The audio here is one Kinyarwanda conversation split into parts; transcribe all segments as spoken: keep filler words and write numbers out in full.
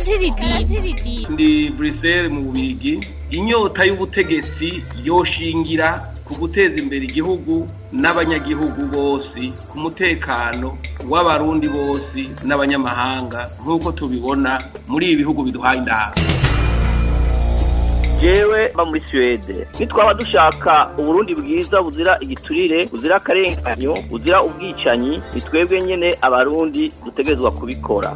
ndi Bruxelles mu Bubigi. Inyota y'ubutegetsi yoshingira ku guteza imbere igihugu n'abanyagihugu bose ku mutekano w'abarundi bose n'abanyamahanga nk'uko tubibona muri ibi bihugu biduhaye indaha. Jewe ba muri Swede nitwaba dushaka uburundi bwiza buzira igiturire buzira akarenganyo buzira ubwicanyi nitwebwe nyene abarundi dutegezwa kubikora.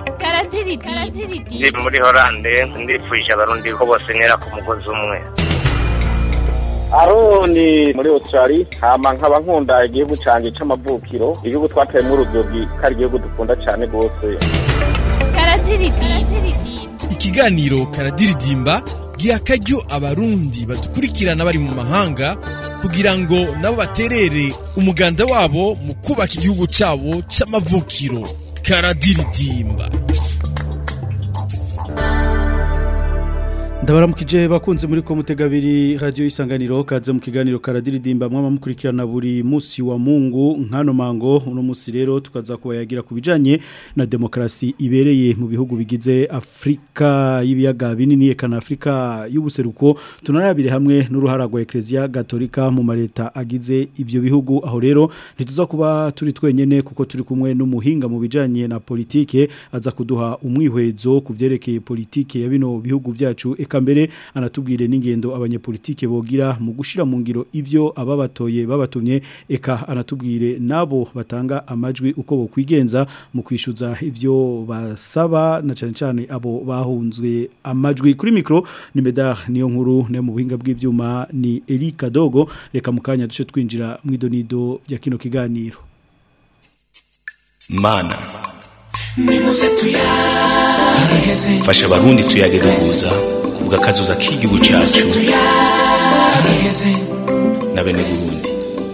Ndi muri Hollande ndifuje abarundi ko bose nera ku mugozi umwe. Aroni muri Australia hama nkaba nkunda igihugu canje c'amavukiro igihugu twateye mu rudogi kari igihugu dukunda cyane gose. Ikiganiro karadiridimba giha karyo abarundi badukurikirana bari mu mahanga kugira ngo nabo baterere umuganda wabo mu kubaka igihugu cabo c'amavukiro. Karadiridimba. Ndabaramukije bakunze muri ko mutegabiri radio Isanganiro kaze mu kiganiro karadiridimba mwama mukurikirana buri musi wa Mungu nkano mango uno musi rero tukaza kubayagira kubijanye na demokrasi ibereye mu bihugu bigize Afrika y'ibiyaga binini ekana Afrika y'ubuseruko tunarabire hamwe n'uruhara rwa Ecclesia Gatolika mu mareta agize ivyo bihugu aho rero ntituza kuba turi twenyene kuko turi kumwe n'umuhinga mu bijanye na politike aza kuduha umwihwezo kuvyerekeye politike ya bino bihugu byacu mbere anatubwire n'ingendo abanyepolitike bogira mu gushira mu ngiro ivyo ababatoye babatumye eka anatubwire nabo batanga amajwi uko bo kwigenza mu kwishuza ivyo basaba na cyane cyane abo bahunzwe amajwi kuri micro ni Medar niyo nkuru ne mu buhinga bw'ivyuma ni Erika Dogo reka mukanya dushe twinjira mu idonido ya kino kiganiro. Mana fasha abarundi tuyage duhuza kuvuga kazoza k'igihugu cyacu na bene Burundi.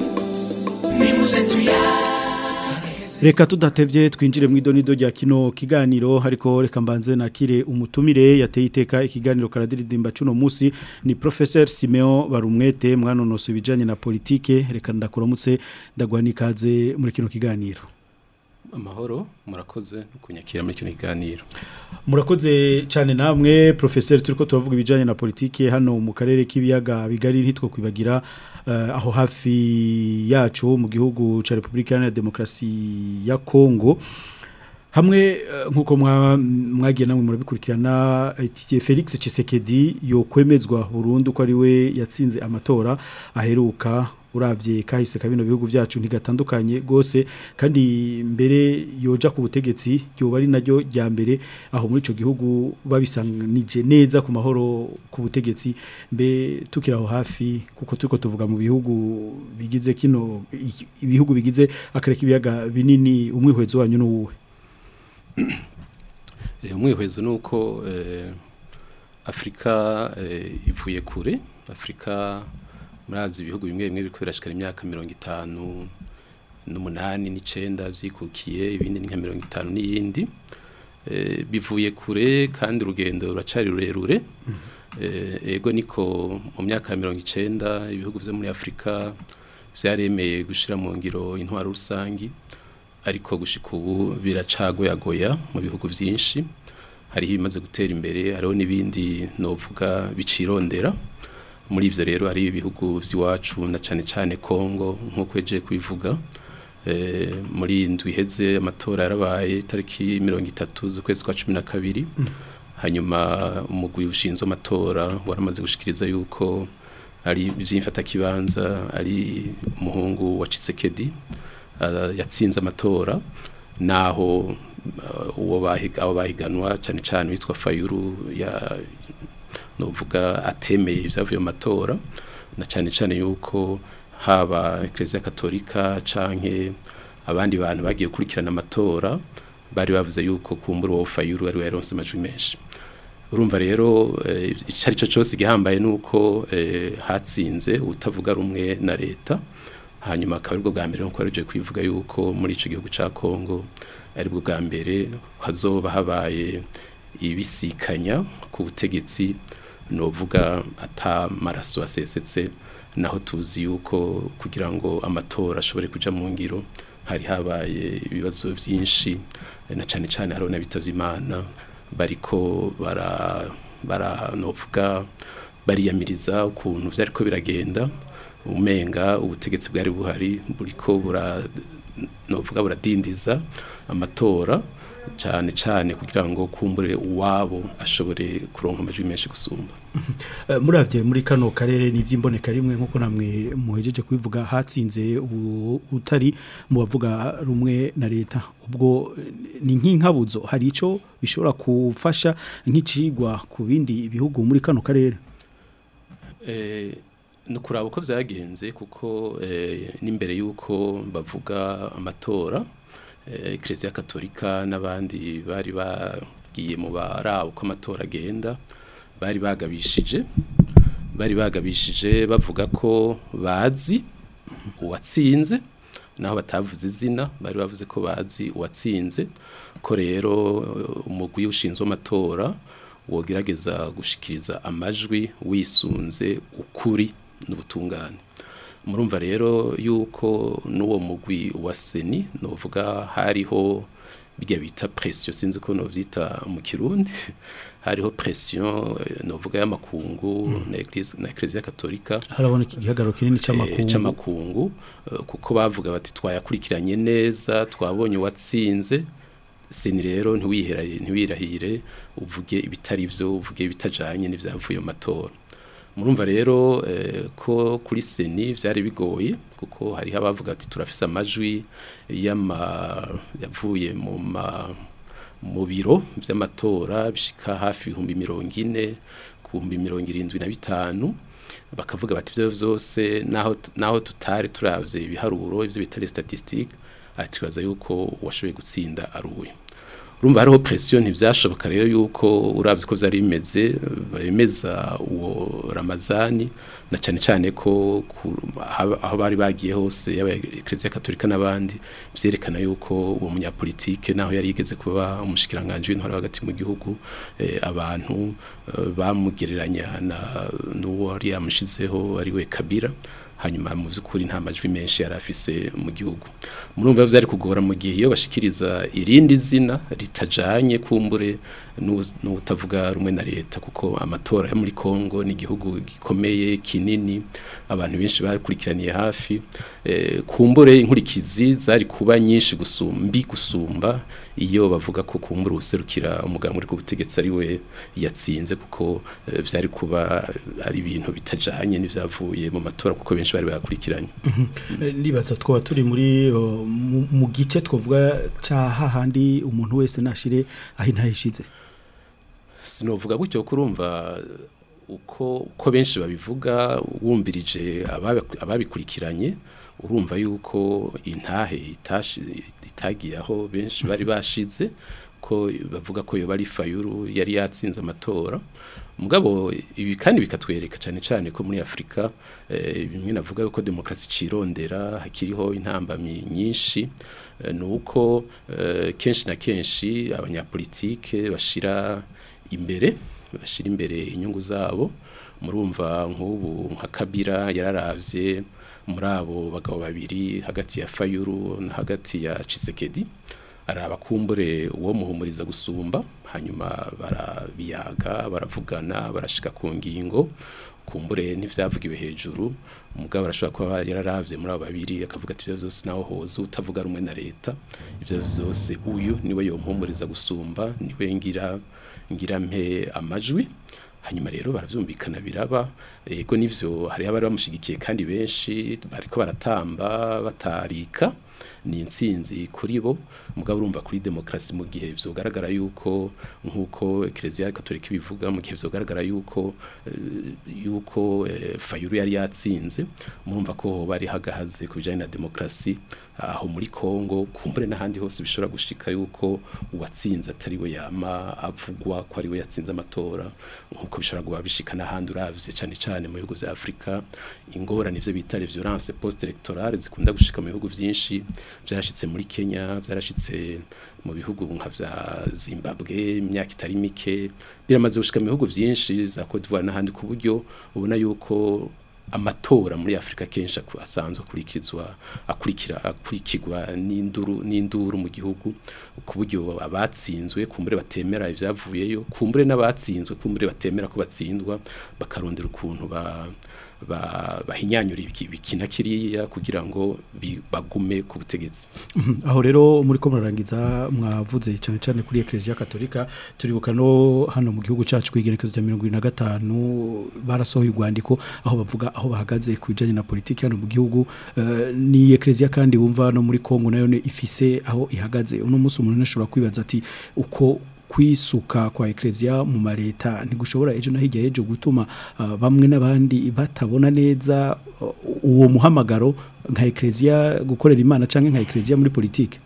Reka tudatevye twinjire mu idonido rya kino kiganiro hariko reka mbanze nakire umutumire yateye iteka ikiganiro karadiridimba cuno musi ni Professeur Simeon Barumwete mwanonoso bijanye na politike reka ndakuramutse ndagwanikaze muri kino kiganiro. Amahoro murakoze kunyakira muri kino kiganiro. Murakoze cyane namwe Professeur turiko turavuga ibijanye na politike hano mu karere k'ibiyaga bigari ntitwo kwibagira uh, aho hafi yacu mu gihugu ca Republika ya Demokrasi ya Kongo hamwe uh, nkuko mwagiye namwe murabikurikirana uh, Felix Tshisekedi yo kwemezwa Burundi ko ari we yatsinze amatora aheruka uravye kahise kabino bihugu byacu ntigatandukanye gose kandi mbere yoja ku butegetsi yo bari naryo rya mbere aho muri ico gihugu babisanganije neza ku mahoro ku butegetsi mbe tukiraho hafi kuko turiko tuvuga mu bihugu bigize kino ibihugu bigize akareka ibiyaga binini umwihwezo wanyu n'uwe. Umwihwezo nuko eh, Afrika eh, ivuye kure Afrika murazi ibihugu bimwe bimwe biriko birashikana imyaka mirongo itanu n'umunani n'icenda vyikukiye ibindi ni nka mirongo itanu n'iyindi e, bivuye kure kandi urugendo ruracari rurerure e, ego niko mu myaka mirongo icenda ibihugu vyo muri Afrika vyaremeye gushira mu ngiro intwaro rusangi ariko gushika ubu biracagoyagoya mu bihugu vyinshi hari bimaze gutera imbere hariho n'ibindi novuga bicirondera. Muri ivyo rero hari ibihugu vy'iwacu na cane cane Kongo nkuko eje kubivuga eh muri indwi heze amatora yarabaye tariki mirongo itatu z'ukwezi kwa cumi na kabiri mm. hanyuma umugwi ushinzwe amatora waramaze gushikiriza yuko ari vyimfata kibanza ari umuhungu wa Tshisekedi uh, yatsinze amatora naho uh, uwo bahiga abo bahiganwa cane cane witwa Fayulu ya novuga atemeye ivyavuye mu matora na cyane cyane yuko haba Ecclesia Gatolika canke abandi bantu bagiye kurikirana amatora bari bavuze yuko kumbura wo Fayulu ari yaronse amajwi menshi. Urumva rero icari cyo cyose gihambaye nuko eh, hatsinze utavuga rumwe na leta hanyuma akaba aribwo bwa mbere nko arije kwivuga yuko muri ico gihugu ca Kongo aribwo bwa mbere hazoba habaye ibisikanya ku butegetsi novuga ata maraso asesetse naho tuzi yuko kugira ngo amatora ashobore kuja mu ngiro hari habaye ibibazo byinshi na cyane cyane haro nabitavye Imana bariko bara bara novuga bariyamiriza ukuntu vyariko biragenda umenga ubutegetsi bwari buhari buriko bura novuga buradindiza amatora cyane cyane kugira ngo kumbure uwabo ashobore kuronka amajwi menshi gusumba. Muravye muri kano karere n'ivy'imboneka rimwe nkuko namwe muhejeje kubivuga hatsinze utari mu bavuga rumwe na leta ubwo ni nk'inkabuzo hari ico bishobora kufasha nk'icigwa ku bindi bihugu muri kano karere. Eh nukuraba uko vyagenze kuko eh, n'imbere yuko bavuga amatora Eklezia Katolika n'abandi bari bagiye mu barabo ko amatora agenda bari bagabishije bari bagabishije bavuga ko bazi uwatsinze naho batavuze izina bari bavuze ko bazi uwatsinze ko rero umugwi ushinzwe amatora wogerageza gushikiriza amajwi wisunze ukuri n'ubutungane. Murumva rero yuko nuwo mugwi wa seni novuga hariho bijya bita pression sinzi ko novyita mu Kirundi hariho pression novuga y'amakungu mm. na Eglise na Eklezia Katolika haraboneka igihagaro kinini c'amakungu e, c'amakungu uh, kuko bavuga bati twayakurikiranye neza twabonye watsinze seni rero ntiwiheraye ntiwirahire uvuge ibitari byo uvuge bitajanye n'ivyavuye mu matora. Murumva rero eh, ko kuri seni vyari bigoye kuko hari abavuga ati turafise amajwi yama yavuye mu ma mu biro vy'amatora bishika hafi ibihumbi mirongo ine ku bihumbi mirongo irindwi na bitanu bakavuga bati byo vyose naho naho tutari turavye ibiharuro ivyo bitari statistique ati baza yuko washoboye gutsinda aruye. Urumva hariho pression ntivyashoboka rero yuko uravye ko vyari bimeze bemeza uwo Ramazani na cyane cyane ko aho bari bagiye hose yaba Eklezia Katolika n'abandi vyerekana yuko uwo munyapolitike naho yari yigeze kuba umushikiranganje w'intwaro hagati mu gihugu eh, abantu eh, bamugereranya na n'uwo yari yamushizeho ari we Kabila hanyuma mu byukuri nta majwi menshi yarafise mu gihugu. Murumva vyari kugora mu gihe iyo bashikiriza irindi zina ritajanye kumbure n'utavuga rumwe na leta kuko amatora yo muri Kongo ni igihugu gikomeye kinini abantu benshi bakurikiraniye hafi e, kumbure inkurikizi zari kuba nyinshi gusumbi gusumba iyo bavuga ko kumbure userukira umuganga uri ku butegetsi ari we yatsinze kuko e, vyari kuba ari ibintu bitajanye n'ivyavuye mu matora kuko benshi bari bakurikiranye. Nibaza twa turi muri mu gice twovuga ca hahandi umuntu wese nashire aho ntahishize. Sinovuga gutyo kurumva uko uko benshi babivuga wumvirije ababikurikiranye urumva yuko intahe itashi itagiye aho benshi bari bashize ko bavuga ko yo bari Fayulu yari yatsinze amatora mugabo ibi kandi bikatwereka cyane cyane ko muri Afrika eh, bimwe navuga yuko demokrasi cirondera hakiriho intambamyi nyinshi eh, nuko eh, kenshi na kenshi abanyapolitike bashira imbere bashira imbere inyungu zabo murumva nk'ubu nka Kabila yararavye muri abo bagabo babiri hagati ya Fayulu na hagati ya Tshisekedi araba kumbure uwo muhumuriza gusumba hanyuma barabiyaga baravugana barashika ku ngingo kumbure n'ivyavugiwe hejuru umugabo arashobora kuba yararavye muri abo babiri akavuga ati byo byose naho hoze utavuga rumwe na leta ivyo byose uyu niwe yo muhumuriza gusumba niwe ngira ngira mpe amajwi hanyuma rero baravyumvikana biraba yego nivyo hari abari bamushigikiye kandi benshi bariko baratamba batarika ni insinzi kuri bo mugabo urumva kuri demokrasi mu gihe vyogaragara yuko nkuko Eklezia Katolika bivuga mu gihe vyogaragara yuko uh, yuko uh, Fayulu yari yatsinze murumva ko bari hagahaze ku bijanye na demokrasi aho uh, muri Kongo kumbure n'ahandi hose bishobora gushika yuko uwatsinze atari we yama avugwa ko ari we yatsinze amatora nkuko bishobora kuba bishika n'ahandi uravye cyane cyane mu bihugu vya Afrika ingorane ivyo bita violence post electorale zikunda gushika mu bihugu vyinshi byarashitse muri Kenya byarashitse mu bihugu nka vya Zimbabwe imyaka itari mike biramaze gushika mu bihugu byinshi za Cote d'Ivoire n'ahandi ku buryo ubona yuko amatora muri Afrika kenshi asanzwe akurikizwa akurikira akurikirwa n'induru n'induru mu gihugu ku buryo abatsinzwe kumbure batemera ivyavuyeyo kumbure n'abatsinzwe kumbure batemera ko batsindwa bakarondera ukuntu ba bahinyanyura ibikina kiriya kugira ngo bagume ku butegetsi. Aho rero muri ko murarangiza mwavuze cyane cyane kuri Ecclesia Katolika turibuka no hano mu gihugu cyacu kwigerekezo rya mirongo irindwi na gatanu barasohoye urwandiko aho bavuga aho bahagaze ku bijanye na politiki hano mu gihugu ni Ecclesia kandi wumva no muri Kongo nayo ne ifise aho ihagaze uno munsi umuntu nashobora kwibaza ati uko kwisuka kwa Ecclesia mu mareta ntigushobora ejo na hirya ejo gutuma uh, bamwe n'abandi batabona neza uh, uwo muhamagaro nka Ecclesia gukorera Imana canke nka Ecclesia muri politike.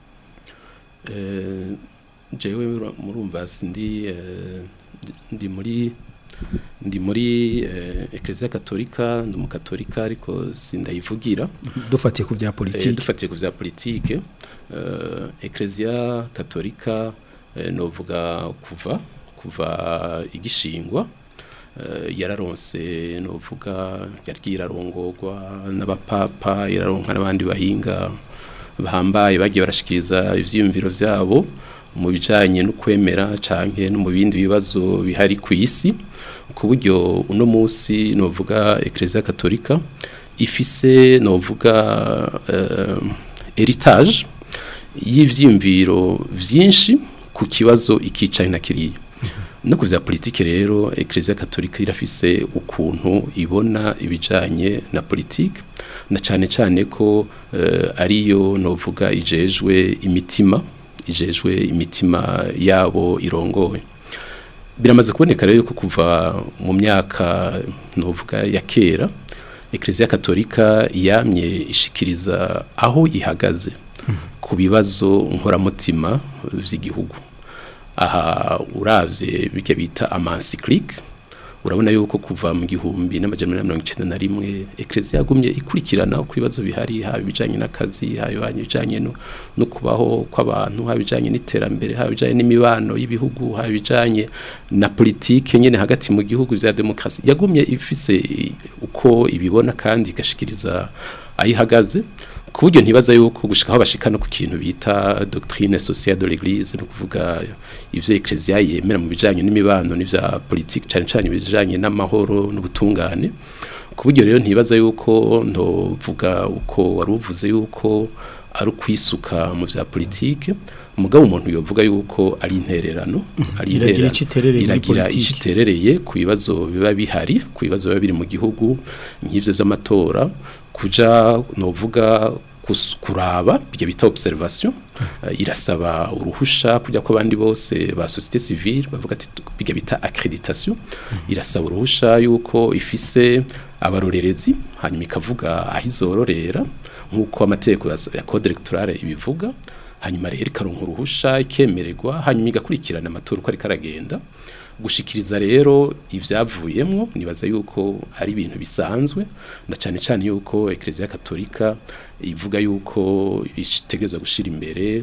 Eh jewe murumva sindi uh, ndi muri ndi muri uh, Ecclesia Katolika ndi umukatolika ariko sindayivugira dufatiye ku bya politike. Eh, dufatiye ku bya politike uh, Ecclesia Katolika novuga kuva kuva igishingwa yararonse novuga yargirarongorwa n'abapapa yararonka n'abandi bahinga bahambaye bagiye barashikiriza ivyiyumviro vyabo mu bijanye no kwemera canke no mu bindi bibazo bihari ku isi ku buryo uno munsi novuga Ecclesia Katolika ifise novuga uh, heritage y'ivyiyumviro vyinshi ku kibazo ikicaye na kiriya no kuvya politike rero Ecclesia Katolika irafise ukuntu ibona ibijanye na politike na cane cane ko uh, ariyo novuga ijejwe imitima ijejwe imitima yabo irongoye biramaze kuboneka rero ko kuva mu myaka novuga ya kera Ecclesia Katolika yamye ishikiriza aho ihagaze ku bibazo nkoramutima vy'igihugu aha uravye bijya bita amancyclique urabona yuko kuva mu gihumbi n'amajana mirongo icenda na rimwe Ecclesia yagumye ikurikirana ku bibazo bihari ha bijanye n'akazi ha bijanye no no kubaho kw'abantu ha bijanye n'iterambere ha bijanye n'imibano y'ibihugu ha bijanye na politike nyene hagati mu gihugu vya demokrasi yagumye ifise uko ibibona kandi igashikiriza ayihagaze ku buryo ntibaza yuko gushika aho bashikana ku kintu bita doctrine sociale de l'église no kuvuga ivyo Ecclesia yemera mu bijanye n'imibano n'ivya politique cyane cyane bijanye n'amahoro n'ubutungane ku buryo rero ntibaza yuko ndovuga uko waruvuze yuko ari kwisuka mu vya politique umugabo umuntu yovuga yuko ari intererano ari iragira iragira iciterereye ku bibazo biba bihari ku bibazo biba biri mu gihugu nk'ivyo vy'amatora kuja novuga kuraba byo bita observation uh, irasaba uruhusha kujya ko bandi bose ba société civile bavuga ati byo bita accréditation irasaba uruhusha yuko ifise abarorerezi hanyuma ikavuga ahizororera nkuko amategeko ya code electorale ibivuga hanyuma rero ikaronka uruhusha ikemererwa hanyuma igakurikirana amatora uko ari karagenda gushikiriza rero ivyavuyemwo nibaza yuko ari ibintu bisanzwe na cyane cyane yuko Ecclesia Katolika ivuga yuko itegerezwa gushira imbere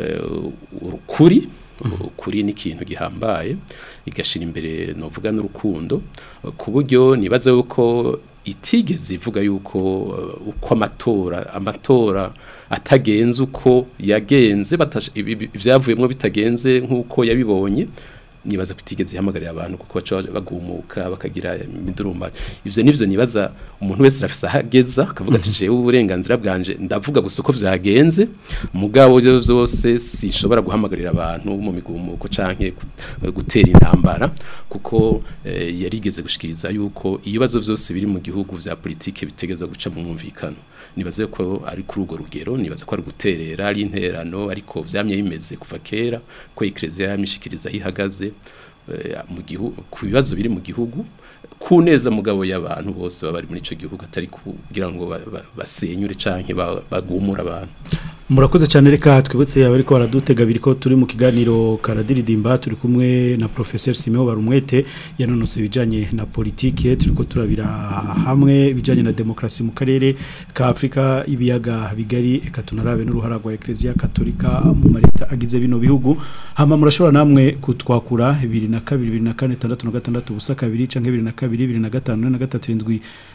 urukuri ukuri ni ikintu gihambaye igashira imbere novuga n'urukundo ku buryo nibaza yuko itigeze ivuga yuko uko amatora amatora atagenze uko yagenze ivyavuyemwo bitagenze nkuko yabibonye nibaza kutigeze ihamagarira abantu kuko baca bagumuka bakagira imiduruma ivyo nivyo nibaza umuntu wese rafisa hageza akavuga ati jewe uburenganzira bwanje ndavuga gusa uko vyagenze mugabo byose sinshobora guhamagarira abantu mu migumuko canke gutera intambara kuko eh, yarigeze gushikiriza yuko ibibazo byose biri mu gihugu vya politike bitegezwa guca mu mwumvikano nibaze ko ari kuri urwo rugero nibaze ko ari guterera ari interano ariko vyamye bimeze kuva kera ko Ecclesia yamishikiriza yihagaze mu gihugu ku bibazo biri mu gihugu kuneza mugabo y'abantu bose bari muri ico gihugu atari kugira ngo basenyure canke bagumura abantu. Murakoze cyane reka twibutse abariko baradutega biriko turi mu kiganiro karadiridimba turi kumwe na Professeur Simeo Barumwete yanonose bijanye na politike turiko turabira hamwe bijanye na demokrasi mu karere ka Afrika ibiyaga bigari eka tunarabe n'uruhara rwa Ecclesia Katolika mu mareta agize bino bihugu hama murashobora namwe kutwakura bibiri na kabiri bibiri na kane tandatu na gatandatu busa kabiri canke bibiri na kabiri bibiri na gatanu na gatatu indwi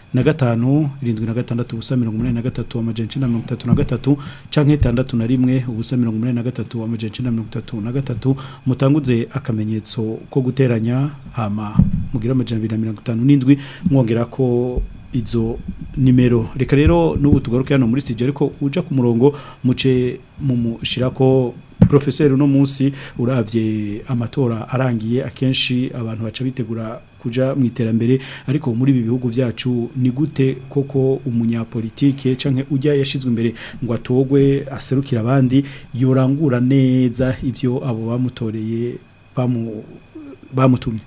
na gatanu irindwi na gatandatu ubusa mirongo umunani na gatatu amajana icenda na mirongo itatu na gatatu canke itandatu na rimwe ubusa mirongo umunani na gatatu amajana icenda na mirongo itatu na gatatu mutanguze akamenyetso ko guteranya hama mugira amajana abiri na mirongo itanu n'indwi mwongera ko izo nimero reka rero n'ubu tugaruke hano muri studio ariko uja ku murongo muce mumushirako professeur uno munsi uravye amatora arangiye akenshi abantu baca bitegura kuja mu iterambere ariko muri ibi bihugu byacu ni gute koko umunyapolitike canke ujya yashizwe imbere ngo atogwe aserukira abandi yorangura neza ivyo abo bamutoreye bamu bamutumye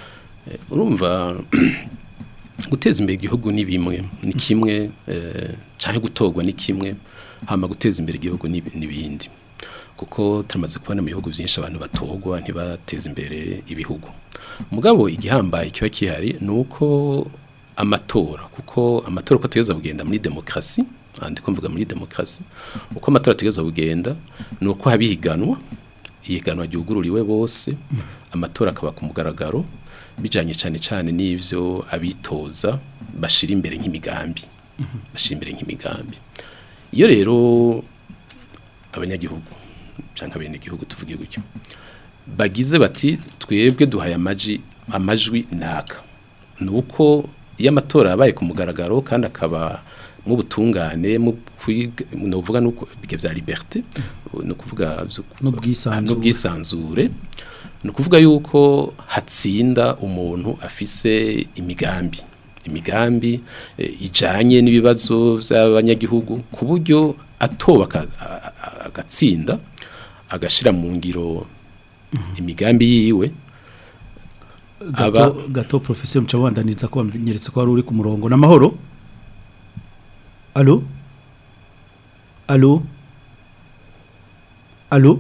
urumva guteza imbere igihugu ni bimwe ni kimwe eh, canke gutogwa ni kimwe hama guteza imbere igihugu n'ibindi kuko turamaze kubona mu bihugu byinshi abantu batogwa ntibateza imbere ibihugu mugabo igihambaye kiba kihari nuko amatora kuko amatora ko tugeza kugenda muri demokrasi andi ko mvuga muri demokrasi uko amatora tugeza kugenda nuko habihiganwa ihiganwa ryugururiwe bose amatora akaba ku mugaragaro bijanye cyane cyane n'ivyo abitoza bashira imbere nk'imigambi bashira imbere nk'imigambi iyo rero abanyagihugu canka bene igihugu tuvuge gutyo bagize bati twebwe duhaye amaji amajwi naka nuko iyo amatora yabaye ku mugaragaro kandi akaba mu butungane mu kuvuga nuko bige vya liberté no kuvuga n'ubwisanzure no kuvuga yuko hatsinda umuntu afise imigambi imigambi e, ijanye n'ibibazo by'abanyagihugu ku buryo atoba agatsinda agashira mu ngiro imigambi yiwe aba gato professeur mcabandaniza ko banyeretse ko ari uri ku murongo n'amahoro allo allo allo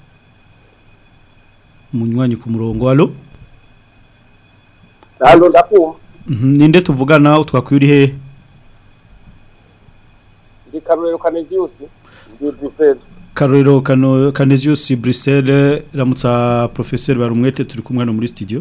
munywanyi ku murongo allo allo ndakumva ninde tuvugana utwakwiri he ndi Karolero Canesius ndi Bruxelles Karolero kano Canesius Bruxelles ramutsa professeur barumwete turi kumwe no muri studio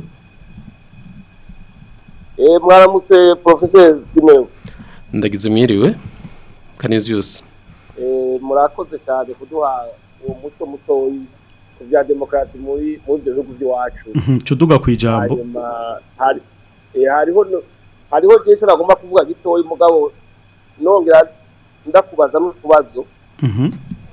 eh mwaramutse professeur Simeon ndagize mwiriwe Canesius eh murakoze cyane kuduha uwo muto mutoyi kuvya demokrasi muri mu bihugu by'iwacu cuduga kwijambo hari eh hariho hariho je nagomba kuvuga gitoyi mugabo nongera ndakubaza n'utubazo mhm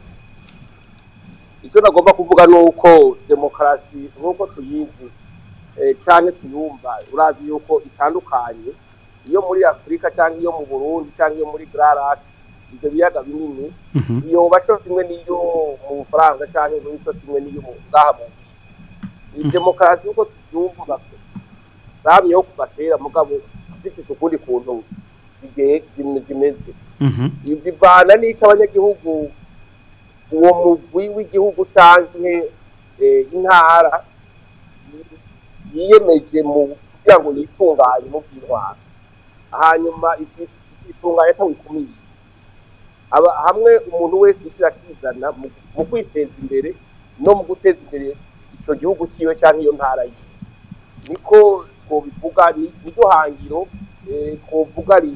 icyo nagomba kuvuga nuko demokrasi nkuko tuyizi eh cyane tuyumva urazi yuko itandukanye iyo muri Afrika cyangwa iyo mu Burundi cyangwa iyo muri Grarat ibyo biyaga binini iyo baco kimwe niyo mu Faransa cyangwa muri cyo kimwe niyo mu Gahabu demokrasi uko tuyumva bamye yo kubatera mugabo zifise ukuri kuntu zige zimeze ibivana n'icyo abanyagihugu uwo mugwi w'igihugu canke intara yiyemeje mu kugira ngo yitunganye mu by'intwara hanyuma itunganye tawikumije aba hamwe umuntu wese yishira kizana mu kwiteza imbere no mu guteza imbere ico gihugu ciwe cyangwa iyo ntara ye niko ko bivuga ni niryo hangiro ko vuga ri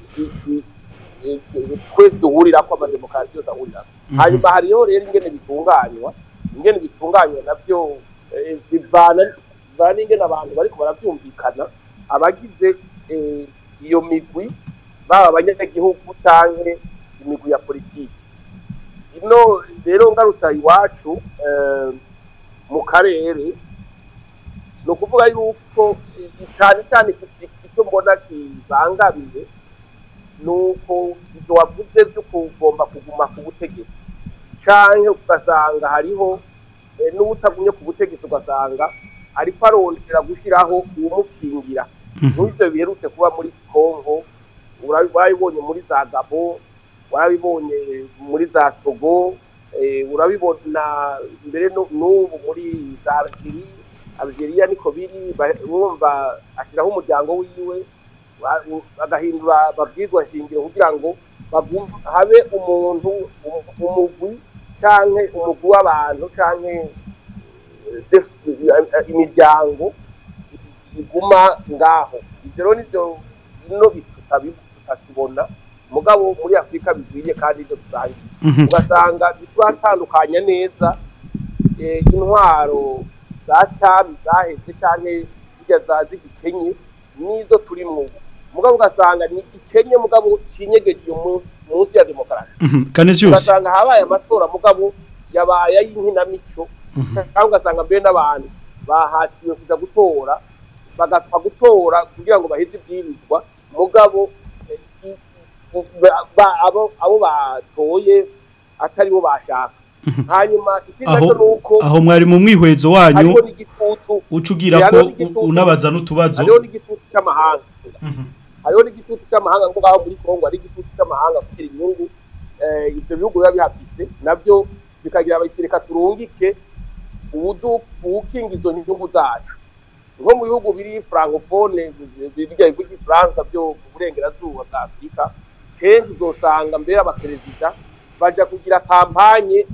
kwese duhurira ko amademokrasi yose ahurira hanyuma hariho rero ingene bitunganywa ingene bitunganywa navyo bivana bivana ingene abantu bariko baravyumvikana abagize iyo migwi baba abanyagihugu canke imigwi ya politiki ino rero ngarutsa iwacu mu karere no kuvuga yuko cyane cyane icyo mbona kibangamiye nuko ibyo wavuze byo kugomba kuguma ku butegetsi canke ugasanga hariho n'ubutagumye ku butegetsi ugasanga ariko arondera gushiraho uwumukingira n'ibyo biherutse kuba muri Kongo urabibonye muri za Gabo urabibonye muri za Togo urabibona mbere n'ubu muri za Algeria Algeria niko biri bumva ashiraho umuryango wiwe agahindura babwirwa shingiro kugira ngo habe umuntu umugwi canke umugwi w'abantu canke imiryango iguma ngaho ivyo nivyo no bitutabibona tutakibona mugabo muri Afrika bizwiye kandi ibyo dusangiye ugasanga bitwatandukanya neza intwaro za cyami zaheze cyane zijya zazi gikenye nizo turi mu mugabo ugasanga ni gikenye mugabo kinyegeje uyu munsi ya demokarasi ugasanga habaye amatora mugabo yabaye y'inkinamico cyangwa ugasanga mbere n'abantu bahatiwe kuja gutora bagapfa gutora kugira ngo baheze ibyirizwa mugabo abo abo batoye atari bo bashaka hanyuma ikindi nuko aho mwari mu mwihwezo wanyu ucugira ko unabaza n'utubazo hariho n'igitutu cy'amahanga hariho n'igitutu cy'amahanga ngo ngaho muri Kongo ari igitutu cy'amahanga kugira inyungu ibyo bihugu biba bihafise nabyo bikagira abayitireka turungike ubudu ukinga izo nyungu zacu nko mu bihugu biri francophone biga ivuga France byo mu burengerazuba bwa Afrika kenshi uzosanga mbere abaperezida baja kugira kampanye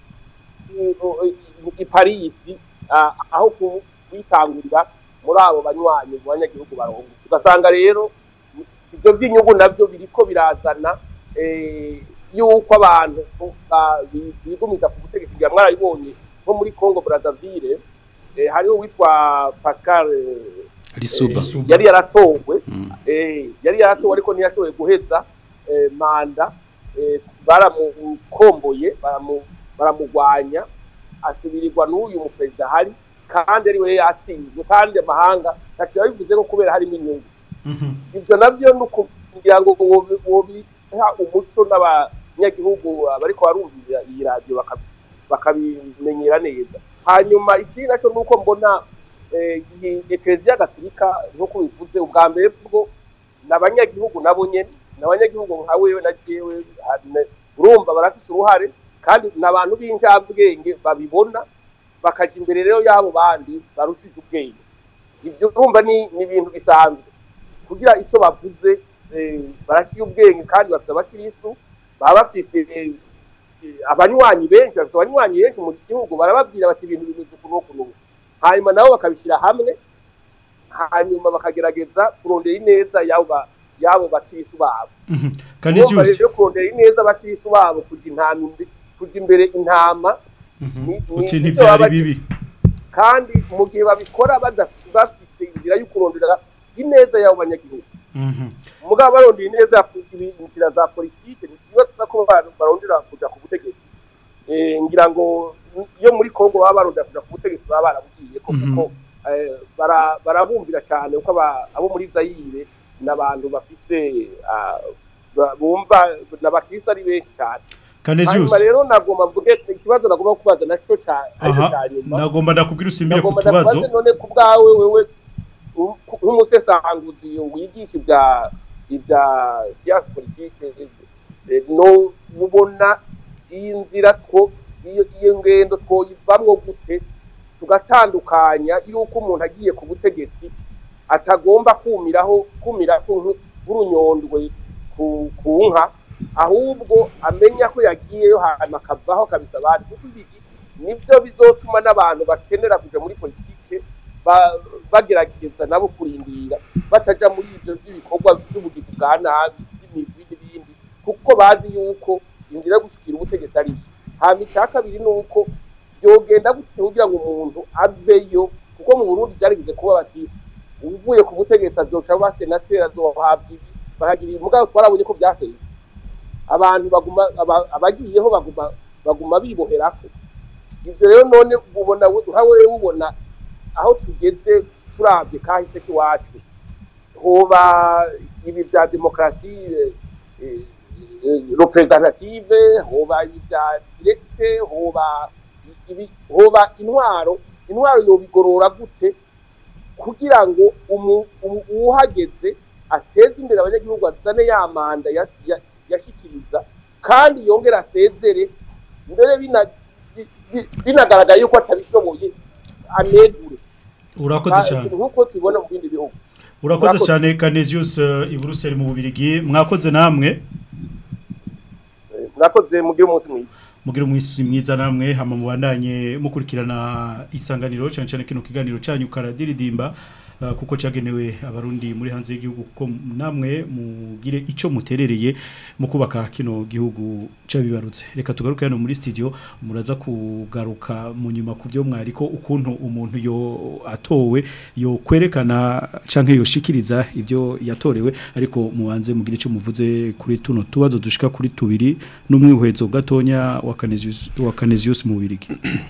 i Paris aho kwitangurira muri abo banywanyi mu banyagihugu barongo ugasanga rero ibyo by'inyungu nabyo biriko birazana yuko abantu bigumiza ku butegetsi bwa mwarayibonye nko muri Congo Brazzaville hariho witwa Pascal Lisuba yari yaratowe yari yaratowe ariko ntiyashoboye guheza manda baramukomboye baramugwanya asubirirwa n'uyu muperezida hari kandi ari we yatsinzwe kandi amahanga ntacyo bivuze ko kubera harimo inyungu ibyo nabyo nuko kugira ngo wobiha umuco n'abanyagihugu bariko barumvira iyi radio bakabimenyera neza hanyuma ikindi naco nuko mbona Eklezia Gatolika nkuko bivuze ubwa mbere bwo n'abanyagihugu nabo nyene n'abanyagihugu nka wewe na jewe urumva barafise uruhare kandi n'abantu b'injabwenge babibona bakaja imbere rero yabo bandi barushije ubwenge ibyo urumva ni ibintu bisanzwe kugira icyo bavuze baraciye ubwenge kandi bafite abakirisu baba bafise abanywanyi benshi bafite abanywanyi benshi mu gihugu barababwira bati ibintu bimeze kuno kuno hanyuma nabo bakabishyira hamwe hanyuma bakagerageza kurondera ineza yabo yabo bakirisu babo kandi rero kurondera ineza bakirisu babo kuja intama kuja imbere intama uti ntibyari bibi kandi mu gihe babikora badafise inzira yo kurondera ineza yabo banyagihugu mugabo barondera ineza inzira za politike niba ko barondera kuja ku butegetsi ngira ngo iyo muri Kongo baba barondera kuja ku butegetsi baba barabugiye kuko barabumvira cyane uko abo muri Zaire n'abantu bafise bumva n'abakirisa ari benshi cyane Canisius rero nagomba mvuge ikibazo nagomba kubaza naco cyane cyanyuma nagomba ndakubwira usimbire ku tubazo none ku bwawe wewe nk'umusesanguzi wigisha ibya ibya science politique no mubona iyi nzira two iyo ngendo twoyivamwo gute tugatandukanya yuko umuntu agiye ku butegetsi atagomba kumiraho kumira kurunyondwe ku nka ahubwo amenya ko yagiyeyo hanyuma akavaho kabisa abandi kuko ibi nibyo bizotuma n'abantu bakenera kuja muri politike bagerageza nabo kurindira bataja muri ibyo by'ibikorwa by'ubugizi bwa nabi by'imigwi n'ibindi kuko bazi yuko inzira yo gushikira ubutegetsi ari hama icya kabiri ni uko byogenda gute kugira ngo umuntu aveyo kuko mu Burundi byarigeze kuba bati uvuye ku butegetsi azoca abasenateri azohabwa ibi bakagira mugabo twarabonye ko byaseye abantu baguma abagiyeho baguma baguma biboherako ivyo rero none ubona hawe ubona aho tugeze turabye kahise kiwacu hoba ibi bya demokrasi representative hoba ibya directe hoba ibi hoba intwaro intwaro yo bigorora gute kugira ngo uhageze ateze imbere abanyagihugu azane ya manda yashikiriza kandi yongera asezere mbere binagaragara yuko atabishoboye anegure urakoze cyane nkuko tubona mu bindi bihugu urakoze cyane Canisius i Brussels mu Bubiligi mwakoze namwe mwakoze mugire umunsi mwiza mugira umwisi mwiza namwe hama mubandanye mukurikirana isanganiro cyane cyane kino kiganiro cyanyu karadiridimba uh, kuko cyagenewe abarundi muri hanze y'igihugu kuko namwe mugire ico muterereye mu kubaka kino gihugu cabibarutse reka tugaruke hano muri studio muraza kugaruka mu nyuma ku byo mwariko ukuntu umuntu yo atowe yo kwerekana canke yoshikiriza ibyo yatorewe ariko mubanze mugire ico muvuze kuri tuno tubazo dushika kuri tubiri n'umwihwezo gatonya wa Canisius wa Canisius mu Birigi